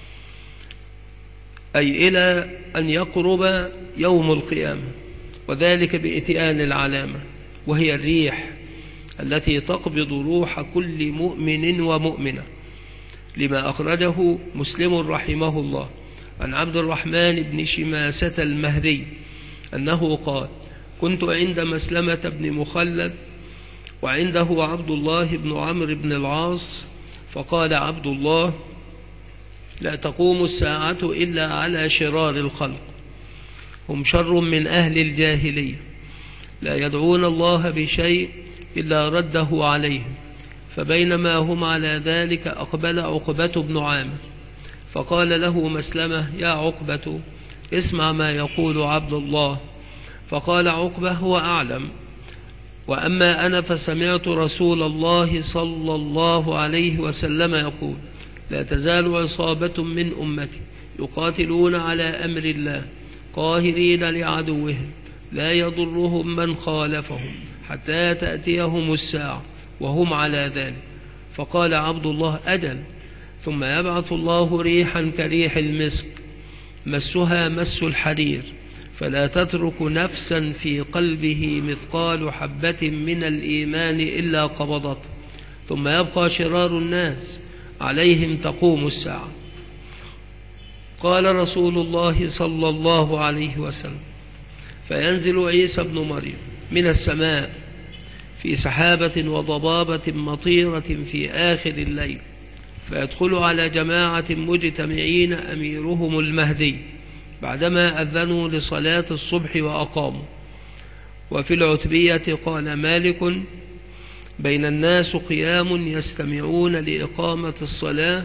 أي إلى أن يقرب يوم القيامة، وذلك بإتيان العلامة، وهي الريح التي تقبض روح كل مؤمن ومؤمنة، لما أخرجه مسلم رحمه الله عن عبد الرحمن بن شماسة المهري أنه قال: كنت عند مسلمة بن مخلد وعنده عبد الله بن عمرو بن العاص، فقال عبد الله: لا تقوم الساعة إلا على شرار الخلق، هم شر من أهل الجاهلية، لا يدعون الله بشيء إلا رده عليهم. فبينما هم على ذلك أقبل عقبة بن عامر، فقال له مسلمة: يا عقبة، اسمع ما يقول عبد الله. فقال عقبة: هو أعلم، وأما أنا فسمعت رسول الله صلى الله عليه وسلم يقول: لا تزال عصابة من أمتي يقاتلون على أمر الله قاهرين لعدوهم لا يضرهم من خالفهم حتى تأتيهم الساعة وهم على ذلك. فقال عبد الله: أجل، ثم يبعث الله ريحا كريح المسك مسها مس الحرير، فلا تترك نفسا في قلبه مثقال حبة من الإيمان إلا قبضته، ثم يبقى شرار الناس عليهم تقوم الساعة. قال رسول الله صلى الله عليه وسلم: فينزل عيسى بن مريم من السماء في سحابة وضبابة مطيرة في آخر الليل، فيدخل على جماعة مجتمعين أميرهم المهدي بعدما أذنوا لصلاة الصبح وأقاموا. وفي العتبية قال مالك: بين الناس قيام يستمعون لإقامة الصلاة،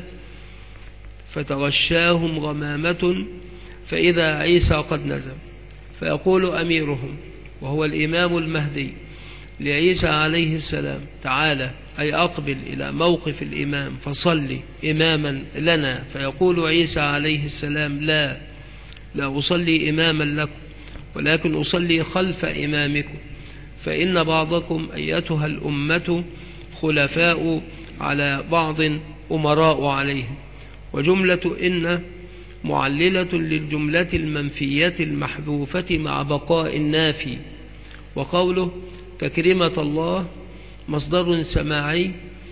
فتغشاهم غمامة فإذا عيسى قد نزل، فيقول أميرهم وهو الإمام المهدي لعيسى عليه السلام: تعالى، أي أقبل إلى موقف الإمام فصلي إماما لنا. فيقول عيسى عليه السلام: لا أصلي إماما لكم، ولكن أصلي خلف إمامكم، فإن بعضكم أيتها الأمة خلفاء على بعض أمراء عليهم. وجملة إن معللة للجملة المنفية المحذوفة مع بقاء النافي. وقوله تكريمة الله مصدر سماعي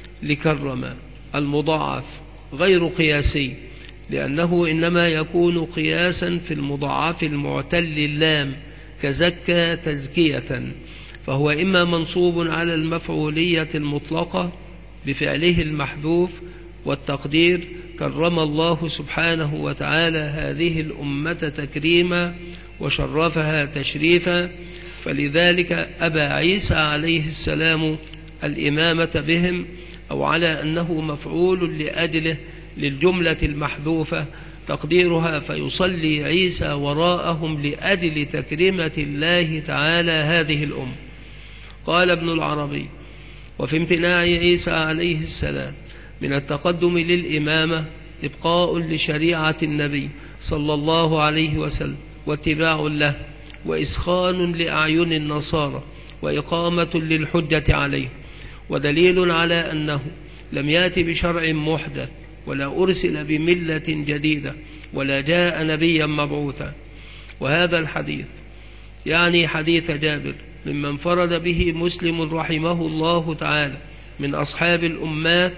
لكرم المضاعف غير قياسي، لأنه إنما يكون قياسا في المضاعف المعتل اللام كزكى تزكية، فهو إما منصوب على المفعولية المطلقة بفعله المحذوف والتقدير: كرم الله سبحانه وتعالى هذه الأمة تكريما وشرفها تشريفا، فلذلك أبى عيسى عليه السلام الإمامة بهم، أو على أنه مفعول لأجله للجملة المحذوفة تقديرها: فيصلي عيسى وراءهم لأجل تكريمة الله تعالى هذه الأمة. قال ابن العربي: وفي امتناع عيسى عليه السلام من التقدم للإمامة إبقاء لشريعة النبي صلى الله عليه وسلم واتباع له، وإسخان لأعين النصارى، وإقامة للحجة عليه، ودليل على أنه لم يأت بشرع محدث، ولا أرسل بملة جديدة، ولا جاء نبيا مبعوثا. وهذا الحديث يعني حديث جابر ممن انفرد به مسلم رحمه الله تعالى من أصحاب الأمات.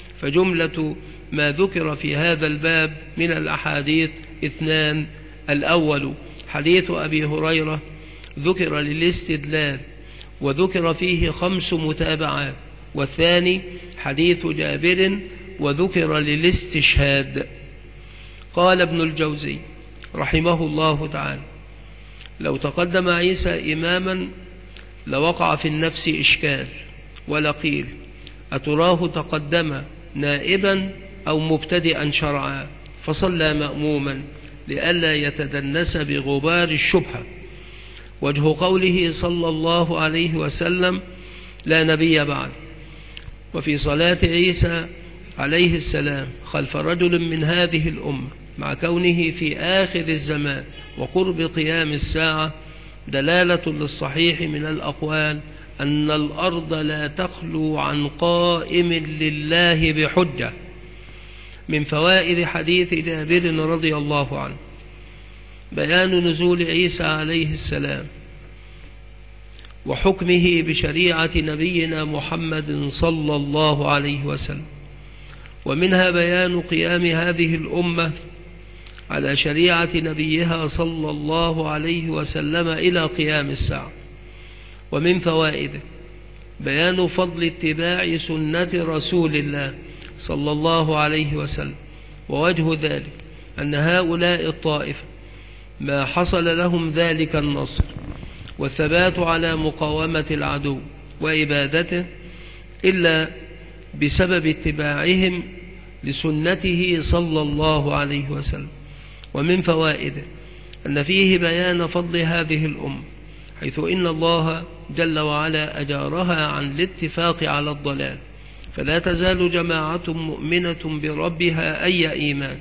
فجملة ما ذكر في هذا الباب من الأحاديث اثنان: الأول حديث أبي هريرة ذكر للاستدلال وذكر فيه 5 متابعات، والثاني حديث جابر وذكر للاستشهاد. قال ابن الجوزي رحمه الله تعالى: لو تقدم عيسى إماما لوقع في النفس إشكال، ولقيل: أتراه تقدم نائبا أو مبتدئا شرعا، فصلى مأموما لئلا يتدنس بغبار الشبهة. وجه قوله صلى الله عليه وسلم: لا نبي بعد. وفي صلاة عيسى عليه السلام خلف رجل من هذه الأمة مع كونه في آخر الزمان وقرب قيام الساعة دلالة للصحيح من الأقوال أن الأرض لا تخلو عن قائم لله بحجة. من فوائد حديث جابر رضي الله عنه بيان نزول عيسى عليه السلام وحكمه بشريعة نبينا محمد صلى الله عليه وسلم، ومنها بيان قيام هذه الأمة على شريعة نبيها صلى الله عليه وسلم إلى قيام الساعة. ومن فوائده بيان فضل اتباع سنة رسول الله صلى الله عليه وسلم. ووجه ذلك أن هؤلاء الطائفة ما حصل لهم ذلك النصر والثبات على مقاومة العدو وإبادته إلا بسبب اتباعهم لسنته صلى الله عليه وسلم. ومن فوائده أن فيه بيان فضل هذه الأمة، حيث إن الله جل وعلا أجارها عن الاتفاق على الضلال، فلا تزال جماعة مؤمنة بربها أي إيمان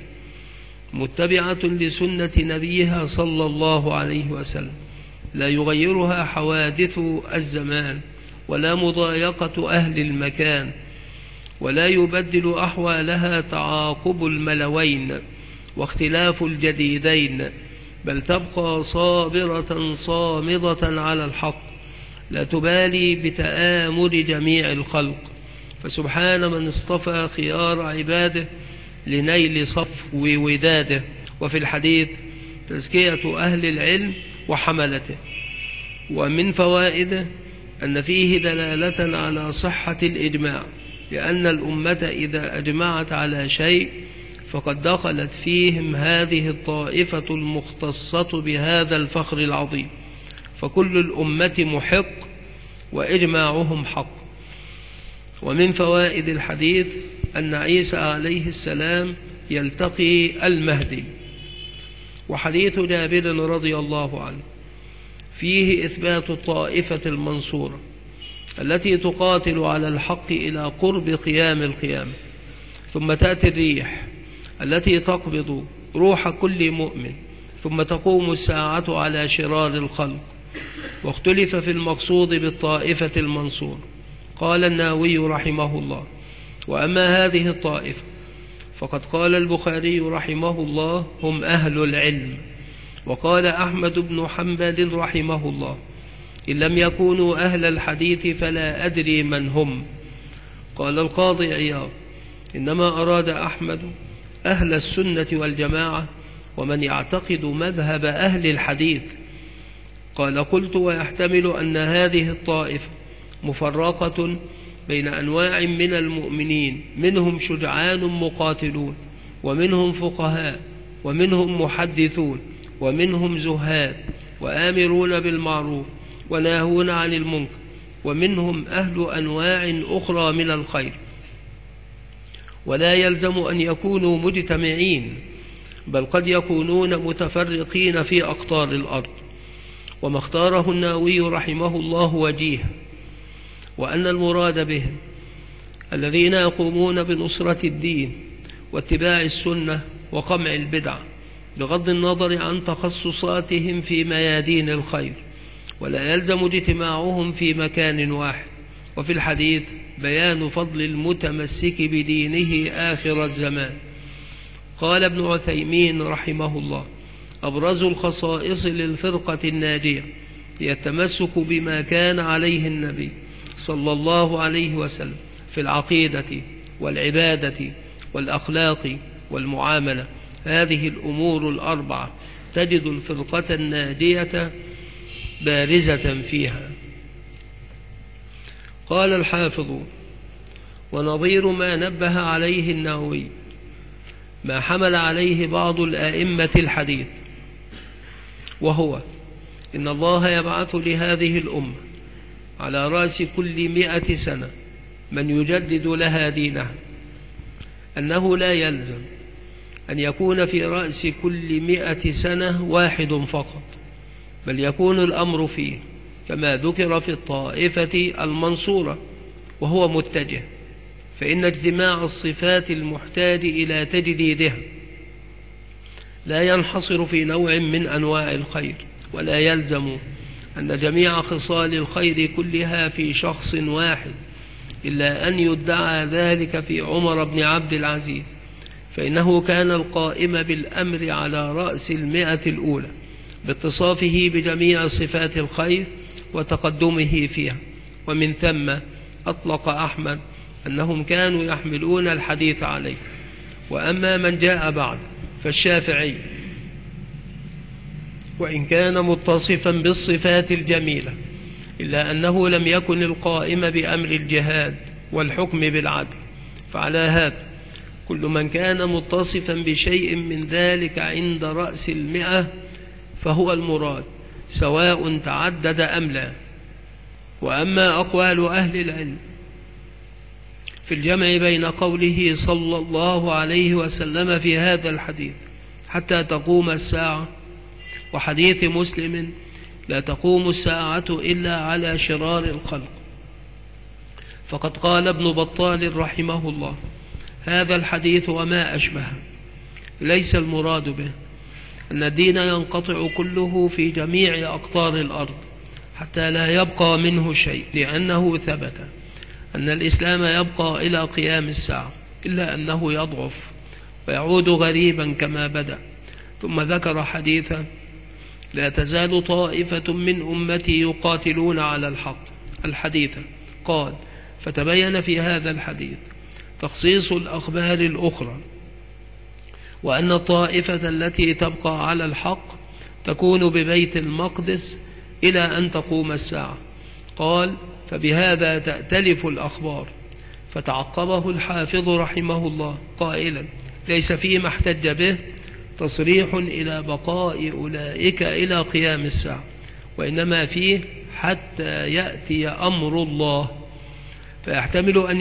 متبعة لسنة نبيها صلى الله عليه وسلم، لا يغيرها حوادث الزمان ولا مضايقة أهل المكان، ولا يبدل أحوالها تعاقب الملوين واختلاف الجديدين، بل تبقى صابرة صامدة على الحق، لا تبالي بتآمر جميع الخلق. فسبحان من اصطفى خيار عباده لنيل صفو وداده. وفي الحديث تزكية أهل العلم وحملته. ومن فوائده أن فيه دلالة على صحة الإجماع، لأن الأمة إذا أجمعت على شيء فقد دخلت فيهم هذه الطائفة المختصة بهذا الفخر العظيم، فكل الأمة محق وإجماعهم حق. ومن فوائد الحديث أن عيسى عليه السلام يلتقي المهدي. وحديث جابر رضي الله عنه فيه إثبات الطائفة المنصورة التي تقاتل على الحق إلى قرب قيام القيامة، ثم تأتي الريح التي تقبض روح كل مؤمن، ثم تقوم الساعة على شرار الخلق. واختلف في المقصود بالطائفة المنصورة. قال النووي رحمه الله: وأما هذه الطائفة فقد قال البخاري رحمه الله: هم أهل العلم. وقال أحمد بن حنبل رحمه الله: إن لم يكونوا أهل الحديث فلا أدري من هم. قال القاضي عياض: إنما أراد أحمد أهل السنة والجماعة ومن يعتقد مذهب أهل الحديث. قال: قلت: ويحتمل أن هذه الطائفة مفرقة بين أنواع من المؤمنين، منهم شجعان مقاتلون، ومنهم فقهاء، ومنهم محدثون، ومنهم زهاد وآمرون بالمعروف وناهون عن المنكر، ومنهم أهل أنواع أخرى من الخير، ولا يلزم أن يكونوا مجتمعين، بل قد يكونون متفرقين في أقطار الأرض. وما اختاره النووي رحمه الله وجيه، وأن المراد بهم الذين يقومون بنصرة الدين واتباع السنة وقمع البدع، بغض النظر عن تخصصاتهم في ميادين الخير، ولا يلزم اجتماعهم في مكان واحد. وفي الحديث بيان فضل المتمسك بدينه آخر الزمان. قال ابن عثيمين رحمه الله: أبرز الخصائص للفرقة الناجية هي التمسك بما كان عليه النبي صلى الله عليه وسلم في العقيدة والعبادة والأخلاق والمعاملة. هذه الأمور الأربعة تجد الفرقة الناجية بارزة فيها. قال الحافظ: ونظير ما نبه عليه النووي ما حمل عليه بعض الآئمة الحديث، وهو إن الله يبعث لهذه الأمة على رأس كل 100 سنة من يجدد لها دينها، أنه لا يلزم أن يكون في رأس كل 100 سنة واحد فقط، بل يكون الأمر فيه كما ذكر في الطائفة المنصورة، وهو متجه، فإن اجتماع الصفات المحتاج إلى تجديدها لا ينحصر في نوع من أنواع الخير، ولا يلزم أن جميع خصال الخير كلها في شخص واحد، إلا أن يدعى ذلك في عمر بن عبد العزيز، فإنه كان القائم بالأمر على رأس 100 الأولى باتصافه بجميع صفات الخير وتقدمه فيها. ومن ثم أطلق أحمد أنهم كانوا يحملون الحديث عليه. وأما من جاء بعد فالشافعي وإن كان متصفا بالصفات الجميلة إلا أنه لم يكن القائم بأمر الجهاد والحكم بالعدل. فعلى هذا كل من كان متصفا بشيء من ذلك عند رأس 100 فهو المراد، سواء تعدد أم لا. وأما أقوال أهل العلم في الجمع بين قوله صلى الله عليه وسلم في هذا الحديث حتى تقوم الساعة وحديث مسلم لا تقوم الساعة إلا على شرار الخلق، فقد قال ابن بطال رحمه الله: هذا الحديث وما أشبهه ليس المراد به أن الدين ينقطع كله في جميع أقطار الأرض حتى لا يبقى منه شيء، لأنه ثبت أن الإسلام يبقى إلى قيام الساعة، إلا أنه يضعف ويعود غريبا كما بدأ. ثم ذكر حديثا: لا تزال طائفة من أمتي يقاتلون على الحق الحديث. قال: فتبين في هذا الحديث تخصيص الأخبار الأخرى، وأن الطائفة التي تبقى على الحق تكون ببيت المقدس إلى أن تقوم الساعة. قال: فبهذا تأتلف الأخبار. فتعقبه الحافظ رحمه الله قائلا: ليس فيما احتج به تصريح إلى بقاء أولئك إلى قيام الساعة، وإنما فيه حتى يأتي أمر الله. فيحتمل أن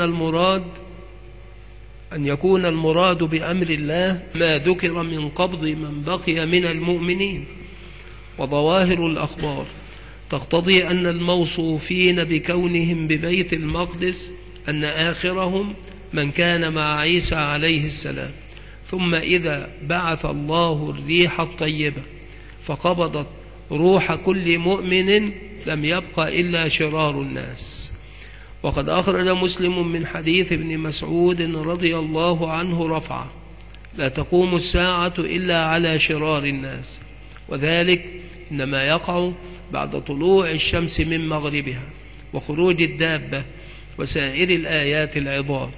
يكون المراد بأمر الله ما ذكر من قبض من بقي من المؤمنين. وظواهر الأخبار تقتضي أن الموصوفين بكونهم ببيت المقدس أن آخرهم من كان مع عيسى عليه السلام، ثم إذا بعث الله الريح الطيبة فقبضت روح كل مؤمن لم يبق إلا شرار الناس. وقد أخرج مسلم من حديث ابن مسعود رضي الله عنه رفعه: لا تقوم الساعة إلا على شرار الناس، وذلك إنما يقع بعد طلوع الشمس من مغربها وخروج الدابة وسائر الآيات العظام.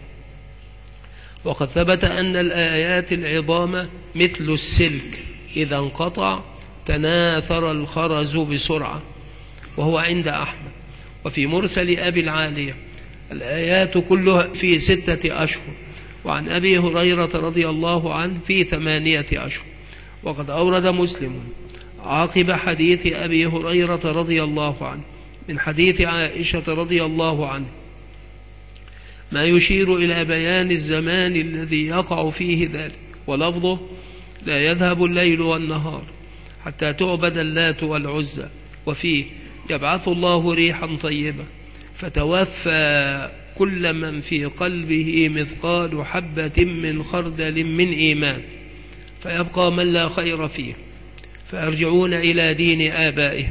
وقد ثبت أن الآيات العظام مثل السلك إذا انقطع تناثر الخرز بسرعة، وهو عند أحمد. وفي مرسل أبي العالية الآيات كلها في 6 أشهر، وعن أبي هريرة رضي الله عنه في 8 أشهر. وقد أورد مسلم عاقب حديث أبي هريرة رضي الله عنه من حديث عائشة رضي الله عنه ما يشير إلى بيان الزمان الذي يقع فيه ذلك، ولفظه: لا يذهب الليل والنهار حتى تعبد اللات والعزى. وفيه: يبعث الله ريحا طيبة فتوفى كل من في قلبه مثقال حبة من خردل من إيمان، فيبقى من لا خير فيه فيرجعون إلى دين آبائهم.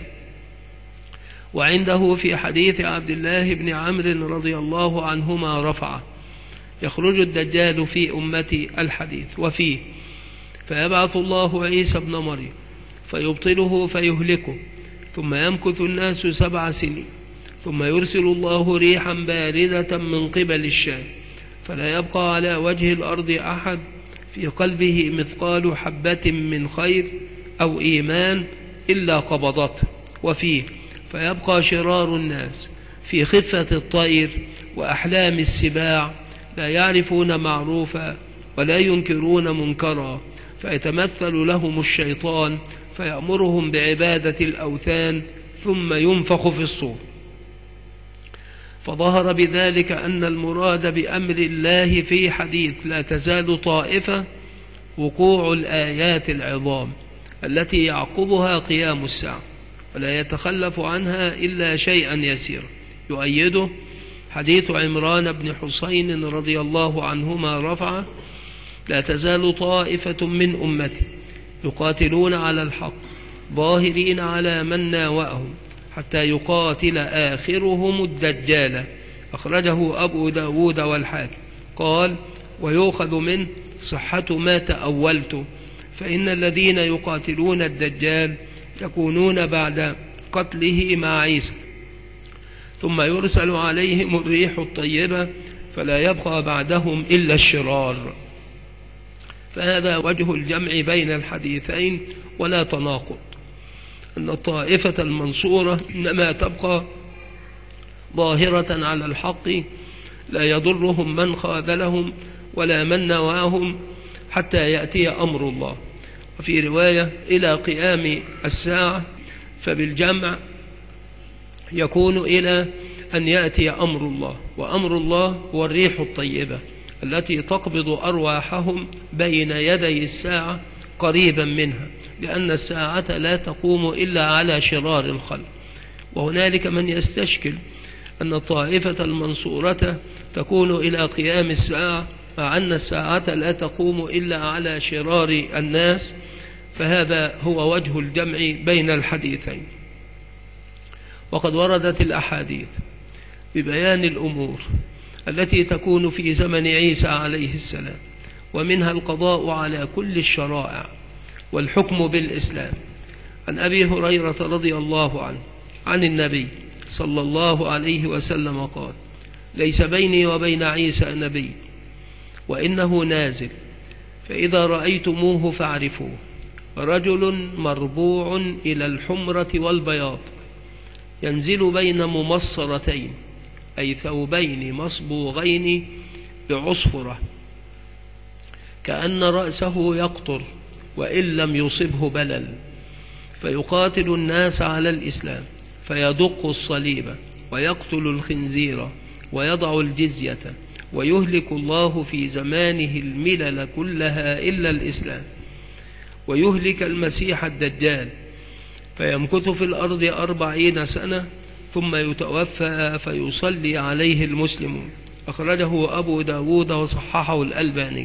وعنده في حديث عبد الله بن عمرو رضي الله عنهما رفعه: يخرج الدجال في أمتي الحديث. وفيه: فيبعث الله عيسى ابن مريم فيبطله فيهلكه، ثم يمكث الناس 7 سنين، ثم يرسل الله ريحا باردة من قبل الشام، فلا يبقى على وجه الأرض أحد في قلبه مثقال حبة من خير أو إيمان إلا قبضته. وفيه: فيبقى شرار الناس في خفة الطير وأحلام السباع، لا يعرفون معروفا ولا ينكرون منكرا، فيتمثل لهم الشيطان فيأمرهم بعبادة الأوثان، ثم ينفخ في الصور. فظهر بذلك أن المراد بأمر الله في حديث لا تزال طائفة وقوع الآيات العظام التي يعقبها قيام الساعة، ولا يتخلف عنها إلا شيئا يسير. يؤيده حديث عمران بن حسين رضي الله عنهما رفعه: لا تزال طائفة من أمتي يقاتلون على الحق ظاهرين على من ناوأهم حتى يقاتل آخرهم الدجال. أخرجه أبو داود والحاكم. قال: ويؤخذ منه صحة ما تأولت، فإن الذين يقاتلون الدجال يكونون بعد قتله مع عيسى، ثم يرسل عليهم الريح الطيبة فلا يبقى بعدهم إلا الشرار. فهذا وجه الجمع بين الحديثين ولا تناقض. أن الطائفة المنصورة إنما تبقى ظاهرة على الحق لا يضرهم من خاذلهم ولا من نواهم حتى يأتي أمر الله. وفي رواية إلى قيام الساعة، فبالجمع يكون إلى أن يأتي أمر الله. وأمر الله هو الريح الطيبة التي تقبض أرواحهم بين يدي الساعة قريبا منها، لأن الساعة لا تقوم إلا على شرار الخلق. وهنالك من يستشكل أن الطائفة المنصورة تكون إلى قيام الساعة، مع أن الساعة لا تقوم إلا على شرار الناس، فهذا هو وجه الجمع بين الحديثين. وقد وردت الأحاديث ببيان الأمور التي تكون في زمن عيسى عليه السلام، ومنها القضاء على كل الشرائع والحكم بالإسلام. عن أبي هريرة رضي الله عنه عن النبي صلى الله عليه وسلم قال: ليس بيني وبين عيسى نبي، وإنه نازل، فإذا رأيتموه فاعرفوه، رجل مربوع إلى الحمرة والبياض، ينزل بين ممصرتين، أي ثوبين مصبوغين بعصفرة، كأن رأسه يقطر وإن لم يصبه بلل، فيقاتل الناس على الإسلام، فيدق الصليب ويقتل الخنزير ويضع الجزية، ويهلك الله في زمانه الملل كلها إلا الإسلام، ويهلك المسيح الدجال، فيمكث في الأرض 40 سنة ثم يتوفى فيصلي عليه المسلمون. أخرجه أبو داود وصححه الألباني.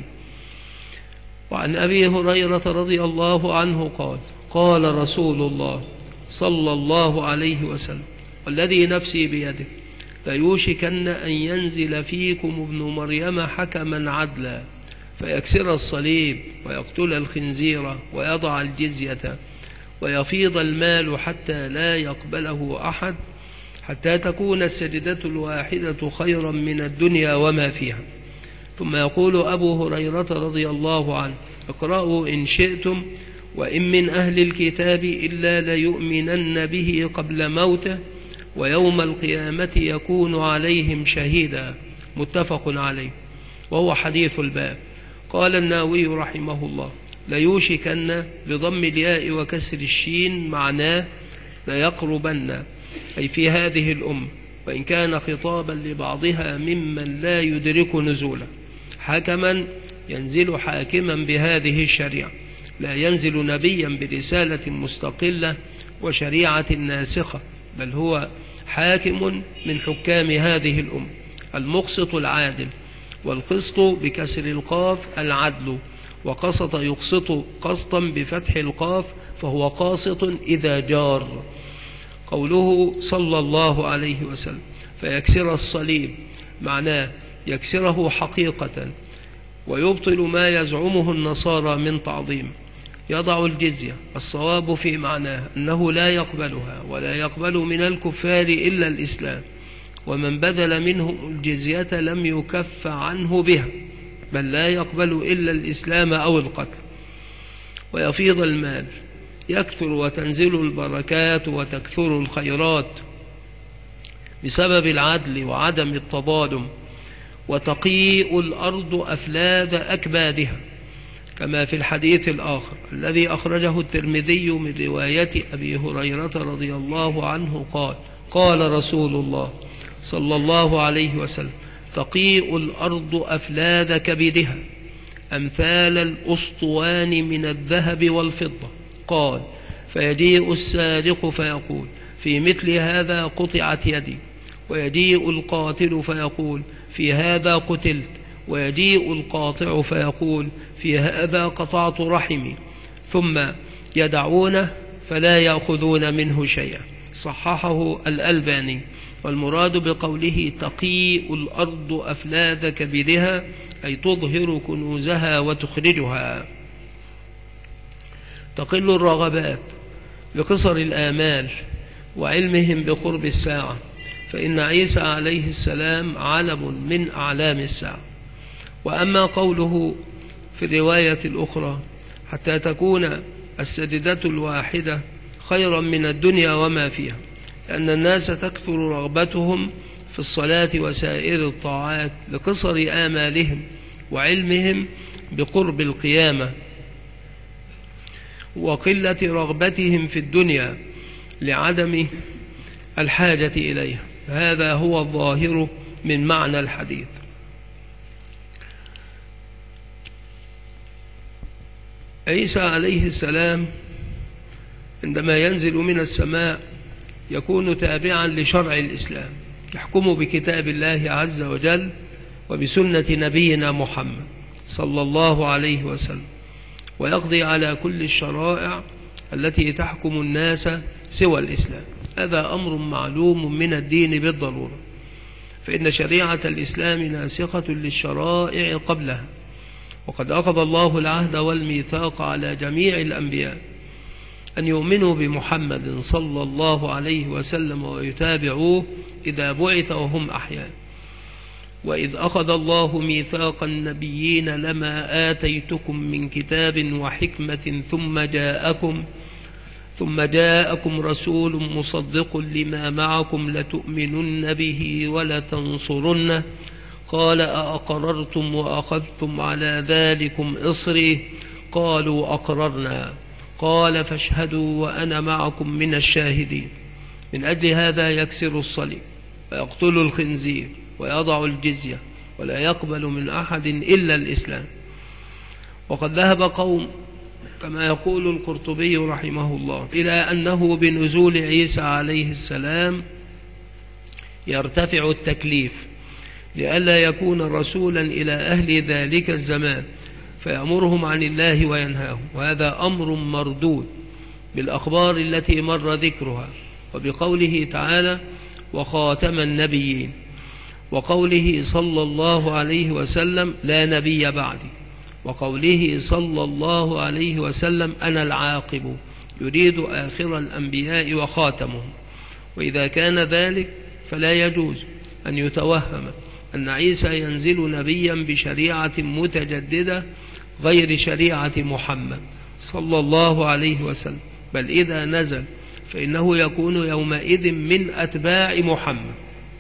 وعن أبي هريرة رضي الله عنه قال: قال رسول الله صلى الله عليه وسلم: والذي نفسي بيده ليوشكن أن ينزل فيكم ابن مريم حكما عدلا، فيكسر الصليب ويقتل الخنزير ويضع الجزية ويفيض المال حتى لا يقبله أحد، حتى تكون السجدة الواحدة خيرا من الدنيا وما فيها. ثم يقول أبو هريرة رضي الله عنه: اقرأوا إن شئتم، وإن من أهل الكتاب إلا ليؤمنن به قبل موته، ويوم القيامة يكون عليهم شهيدا. متفق عليه، وهو حديث الباب. قال النووي رحمه الله: ليوشكن بضم الياء وكسر الشين، معناه ليقربن، أي في هذه الأمة، وإن كان خطابا لبعضها ممن لا يدرك نزوله. حكما ينزل حاكما بهذه الشريعة، لا ينزل نبيا برسالة مستقلة وشريعة ناسخة، بل هو حاكم من حكام هذه الأمة، المقسط العادل. والقسط بكسر القاف العدل، وقسط يقسط قسطا بفتح القاف، فهو قاسط إذا جار. قوله صلى الله عليه وسلم: فيكسر الصليب، معناه يكسره حقيقة ويبطل ما يزعمه النصارى من تعظيم. يضع الجزية، الصواب في معناه أنه لا يقبلها ولا يقبل من الكفار إلا الإسلام، ومن بذل منهم الجزية لم يكف عنه بها، بل لا يقبل إلا الإسلام أو القتل. ويفيض المال، يكثر وتنزل البركات وتكثر الخيرات بسبب العدل وعدم التظالم. وتقيء الأرض أفلاذ أكبادها، كما في الحديث الآخر الذي أخرجه الترمذي من رواية أبي هريرة رضي الله عنه قال: قال رسول الله صلى الله عليه وسلم: تقيء الأرض أفلاذ كبدها أمثال الأسطوان من الذهب والفضة. قال: فيجيء السارق فيقول: في مثل هذا قطعت يدي، ويجيء القاتل فيقول: في هذا قتلت، ويجيء القاطع فيقول: في هذا قطعت رحمي، ثم يدعونه فلا يأخذون منه شيئا. صححه الألباني. والمراد بقوله تقيء الأرض أفلاذ كبدها، أي تظهر كنوزها وتخرجها. تقل الرغبات لقصر الآمال وعلمهم بقرب الساعة، فإن عيسى عليه السلام علم من أعلام الساعة. وأما قوله في الرواية الأخرى: حتى تكون السجدة الواحدة خيرا من الدنيا وما فيها، لأن الناس تكثر رغبتهم في الصلاة وسائر الطاعات لقصر آمالهم وعلمهم بقرب القيامة، وقلة رغبتهم في الدنيا لعدم الحاجة إليها. هذا هو الظاهر من معنى الحديث. عيسى عليه السلام عندما ينزل من السماء يكون تابعا لشرع الإسلام، يحكم بكتاب الله عز وجل وبسنة نبينا محمد صلى الله عليه وسلم، ويقضي على كل الشرائع التي تحكم الناس سوى الإسلام. هذا أمر معلوم من الدين بالضرورة، فإن شريعة الإسلام ناسخة للشرائع قبلها، وقد أخذ الله العهد والميثاق على جميع الأنبياء أن يؤمنوا بمحمد صلى الله عليه وسلم ويتابعوه إذا بعث وهم أحياء. وإذ أخذ الله ميثاق النبيين لما آتيتكم من كتاب وحكمة ثم جاءكم رسول مصدق لما معكم لتؤمنن به ولتنصرنه قال أأقررتم وأخذتم على ذلكم إصري قالوا أقررنا قال فاشهدوا وأنا معكم من الشاهدين. من أجل هذا يكسر الصليب ويقتل الخنزير ويضع الجزية ولا يقبل من أحد إلا الإسلام. وقد ذهب قوم كما يقول القرطبي رحمه الله إلى أنه بنزول عيسى عليه السلام يرتفع التكليف لئلا يكون رسولا إلى أهل ذلك الزمان فيأمرهم عن الله وينهاهم، وهذا أمر مردود بالأخبار التي مر ذكرها، وبقوله تعالى وخاتم النبيين، وقوله صلى الله عليه وسلم لا نبي بعدي، وقوله صلى الله عليه وسلم أنا العاقب، يريد آخر الأنبياء وخاتمهم. وإذا كان ذلك فلا يجوز أن يتوهم أن عيسى ينزل نبيا بشريعة متجددة غير شريعة محمد صلى الله عليه وسلم، بل إذا نزل فإنه يكون يومئذ من أتباع محمد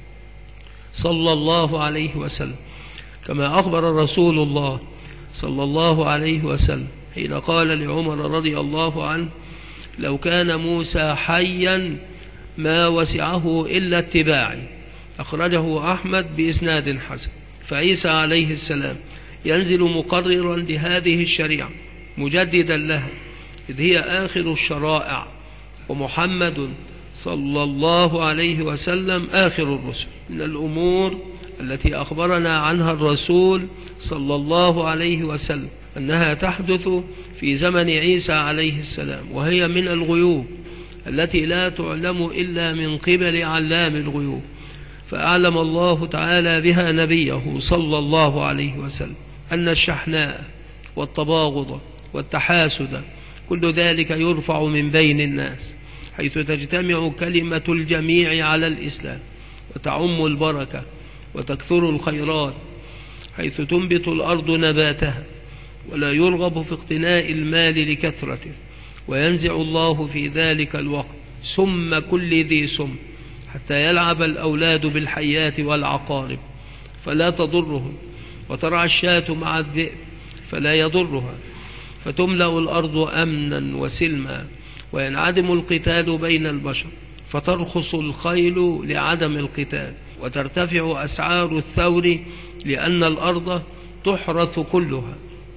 صلى الله عليه وسلم، كما أخبر رسول الله صلى الله عليه وسلم حين قال لعمر رضي الله عنه لو كان موسى حيا ما وسعه إلا اتباعي، أخرجه أحمد بإسناد حسن. فعيسى عليه السلام ينزل مقررا لهذه الشريعة مجددا لها، إذ هي آخر الشرائع، ومحمد صلى الله عليه وسلم آخر الرسل. من الأمور التي أخبرنا عنها الرسول صلى الله عليه وسلم أنها تحدث في زمن عيسى عليه السلام، وهي من الغيوب التي لا تعلم إلا من قبل علام الغيوب، فأعلم الله تعالى بها نبيه صلى الله عليه وسلم أن الشحناء والتباغض والتحاسد كل ذلك يرفع من بين الناس، حيث تجتمع كلمة الجميع على الإسلام وتعم البركة وتكثر الخيرات، حيث تنبت الأرض نباتها ولا يرغب في اقتناء المال لكثرته، وينزع الله في ذلك الوقت سم كل ذي سم حتى يلعب الأولاد بالحيات والعقارب فلا تضرهم، وترعى الشاة مع الذئب فلا يضرها، فتملأ الأرض أمنا وسلما، وينعدم القتال بين البشر، فترخص الخيل لعدم القتال، وترتفع أسعار الثور لأن الأرض تحرث كلها.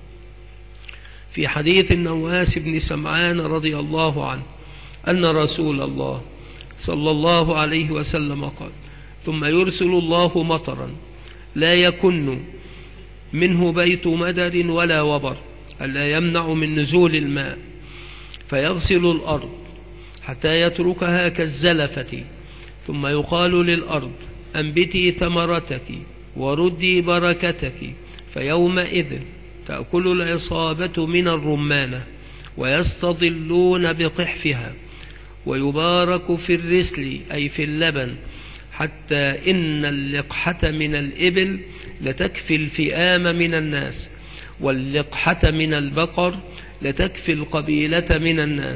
في حديث النواس بن سمعان رضي الله عنه أن رسول الله صلى الله عليه وسلم قال ثم يرسل الله مطرا لا يكن منه بيت مدر ولا وبر ألا يمنع من نزول الماء، فيغسل الأرض حتى يتركها كالزلفة، ثم يقال للأرض أنبتي ثمرتك وردي بركتك، فيومئذ تأكل العصابة من الرمانة ويستظلون بقحفها، ويبارك في الرسل أي في اللبن، حتى إن اللقحة من الإبل لتكفي الفئام من الناس، واللقحة من البقر لتكفي القبيلة من الناس،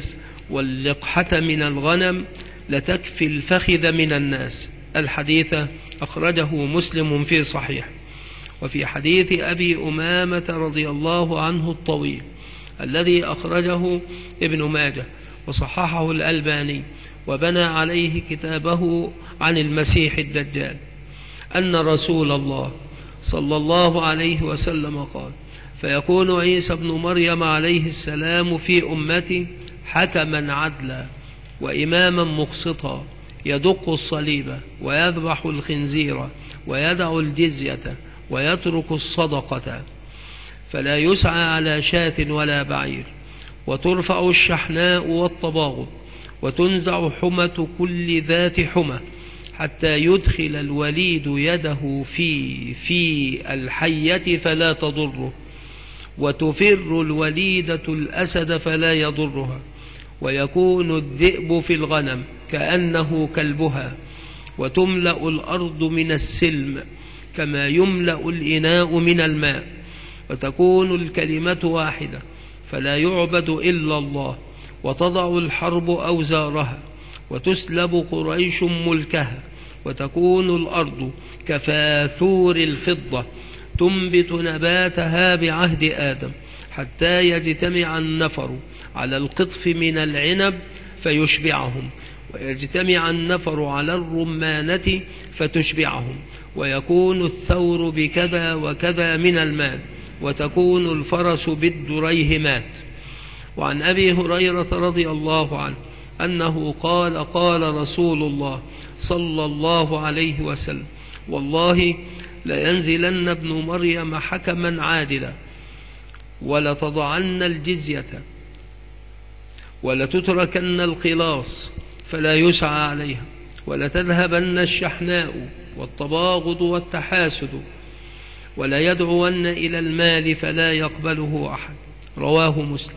واللقحة من الغنم لتكفي الفخذ من الناس. الحديث أخرجه مسلم في صحيح. وفي حديث أبي أمامة رضي الله عنه الطويل الذي أخرجه ابن ماجه وصححه الألباني وبنى عليه كتابه عن المسيح الدجال أن رسول الله صلى الله عليه وسلم قال: فيكون عيسى بن مريم عليه السلام في أمتي حكما عدلا وإماما مقسطا، يدق الصليب ويذبح الخنزير ويدع الجزية ويترك الصدقة، فلا يسعى على شاة ولا بعير، وترفع الشحناء والطباغض، وتنزع حمة كل ذات حمة، حتى يدخل الوليد يده في الحية فلا تضره، وتفر الوليدة الأسد فلا يضرها، ويكون الذئب في الغنم كأنه كلبها، وتملأ الأرض من السلم كما يملأ الإناء من الماء، وتكون الكلمة واحدة فلا يعبد إلا الله، وتضع الحرب أوزارها، وتسلب قريش ملكها، وتكون الأرض كفاثور الفضة تنبت نباتها بعهد آدم، حتى يجتمع النفر على القطف من العنب فيشبعهم، ويجتمع النفر على الرمانة فتشبعهم، ويكون الثور بكذا وكذا من المال، وتكون الفرس بالدريهمات. وعن أبي هريرة رضي الله عنه أنه قال: قال رسول الله صلى الله عليه وسلم: والله لينزلن ابن مريم حكما عادلا، ولتضعن الجزية، ولتتركن القلاص فلا يسعى عليها، ولتذهبن الشحناء والطباغض والتحاسد، ولا يدعون إلى المال فلا يقبله أحد. رواه مسلم.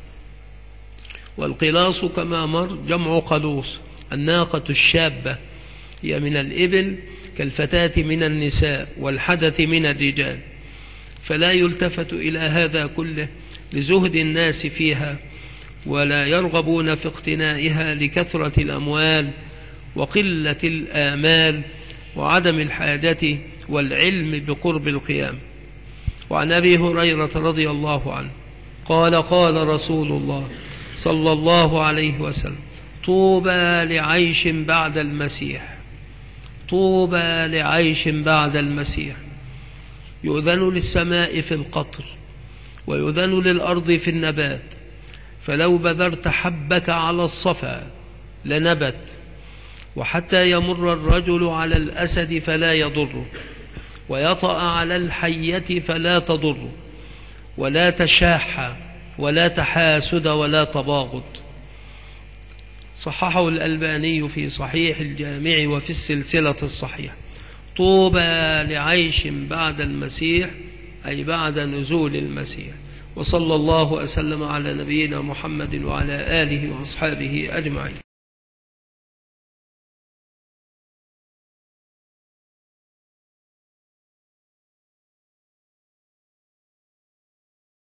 والقلاص كما مر جمع قلوص، الناقة الشابة، هي من الإبل كالفتاة من النساء والحدث من الرجال، فلا يلتفت إلى هذا كله لزهد الناس فيها، ولا يرغبون في اقتنائها لكثرة الأموال وقلة الآمال وعدم الحاجة والعلم بقرب القيام. وعن أبي هريرة رضي الله عنه قال: قال رسول الله صلى الله عليه وسلم: طوبى لعيش بعد المسيح، طوبى لعيش بعد المسيح. يؤذن للسماء في القطر، ويؤذن للأرض في النبات، فلو بذرت حبك على الصفا لنبت، وحتى يمر الرجل على الأسد فلا يضره، ويطأ على الحية فلا تضره، ولا تشاح ولا تحاسد ولا تباغض. صححه الألباني في صحيح الجامع وفي السلسلة الصحيحة. طوبى لعيش بعد المسيح، أي بعد نزول المسيح. وصلى الله وسلم على نبينا محمد وعلى آله وأصحابه أجمعين.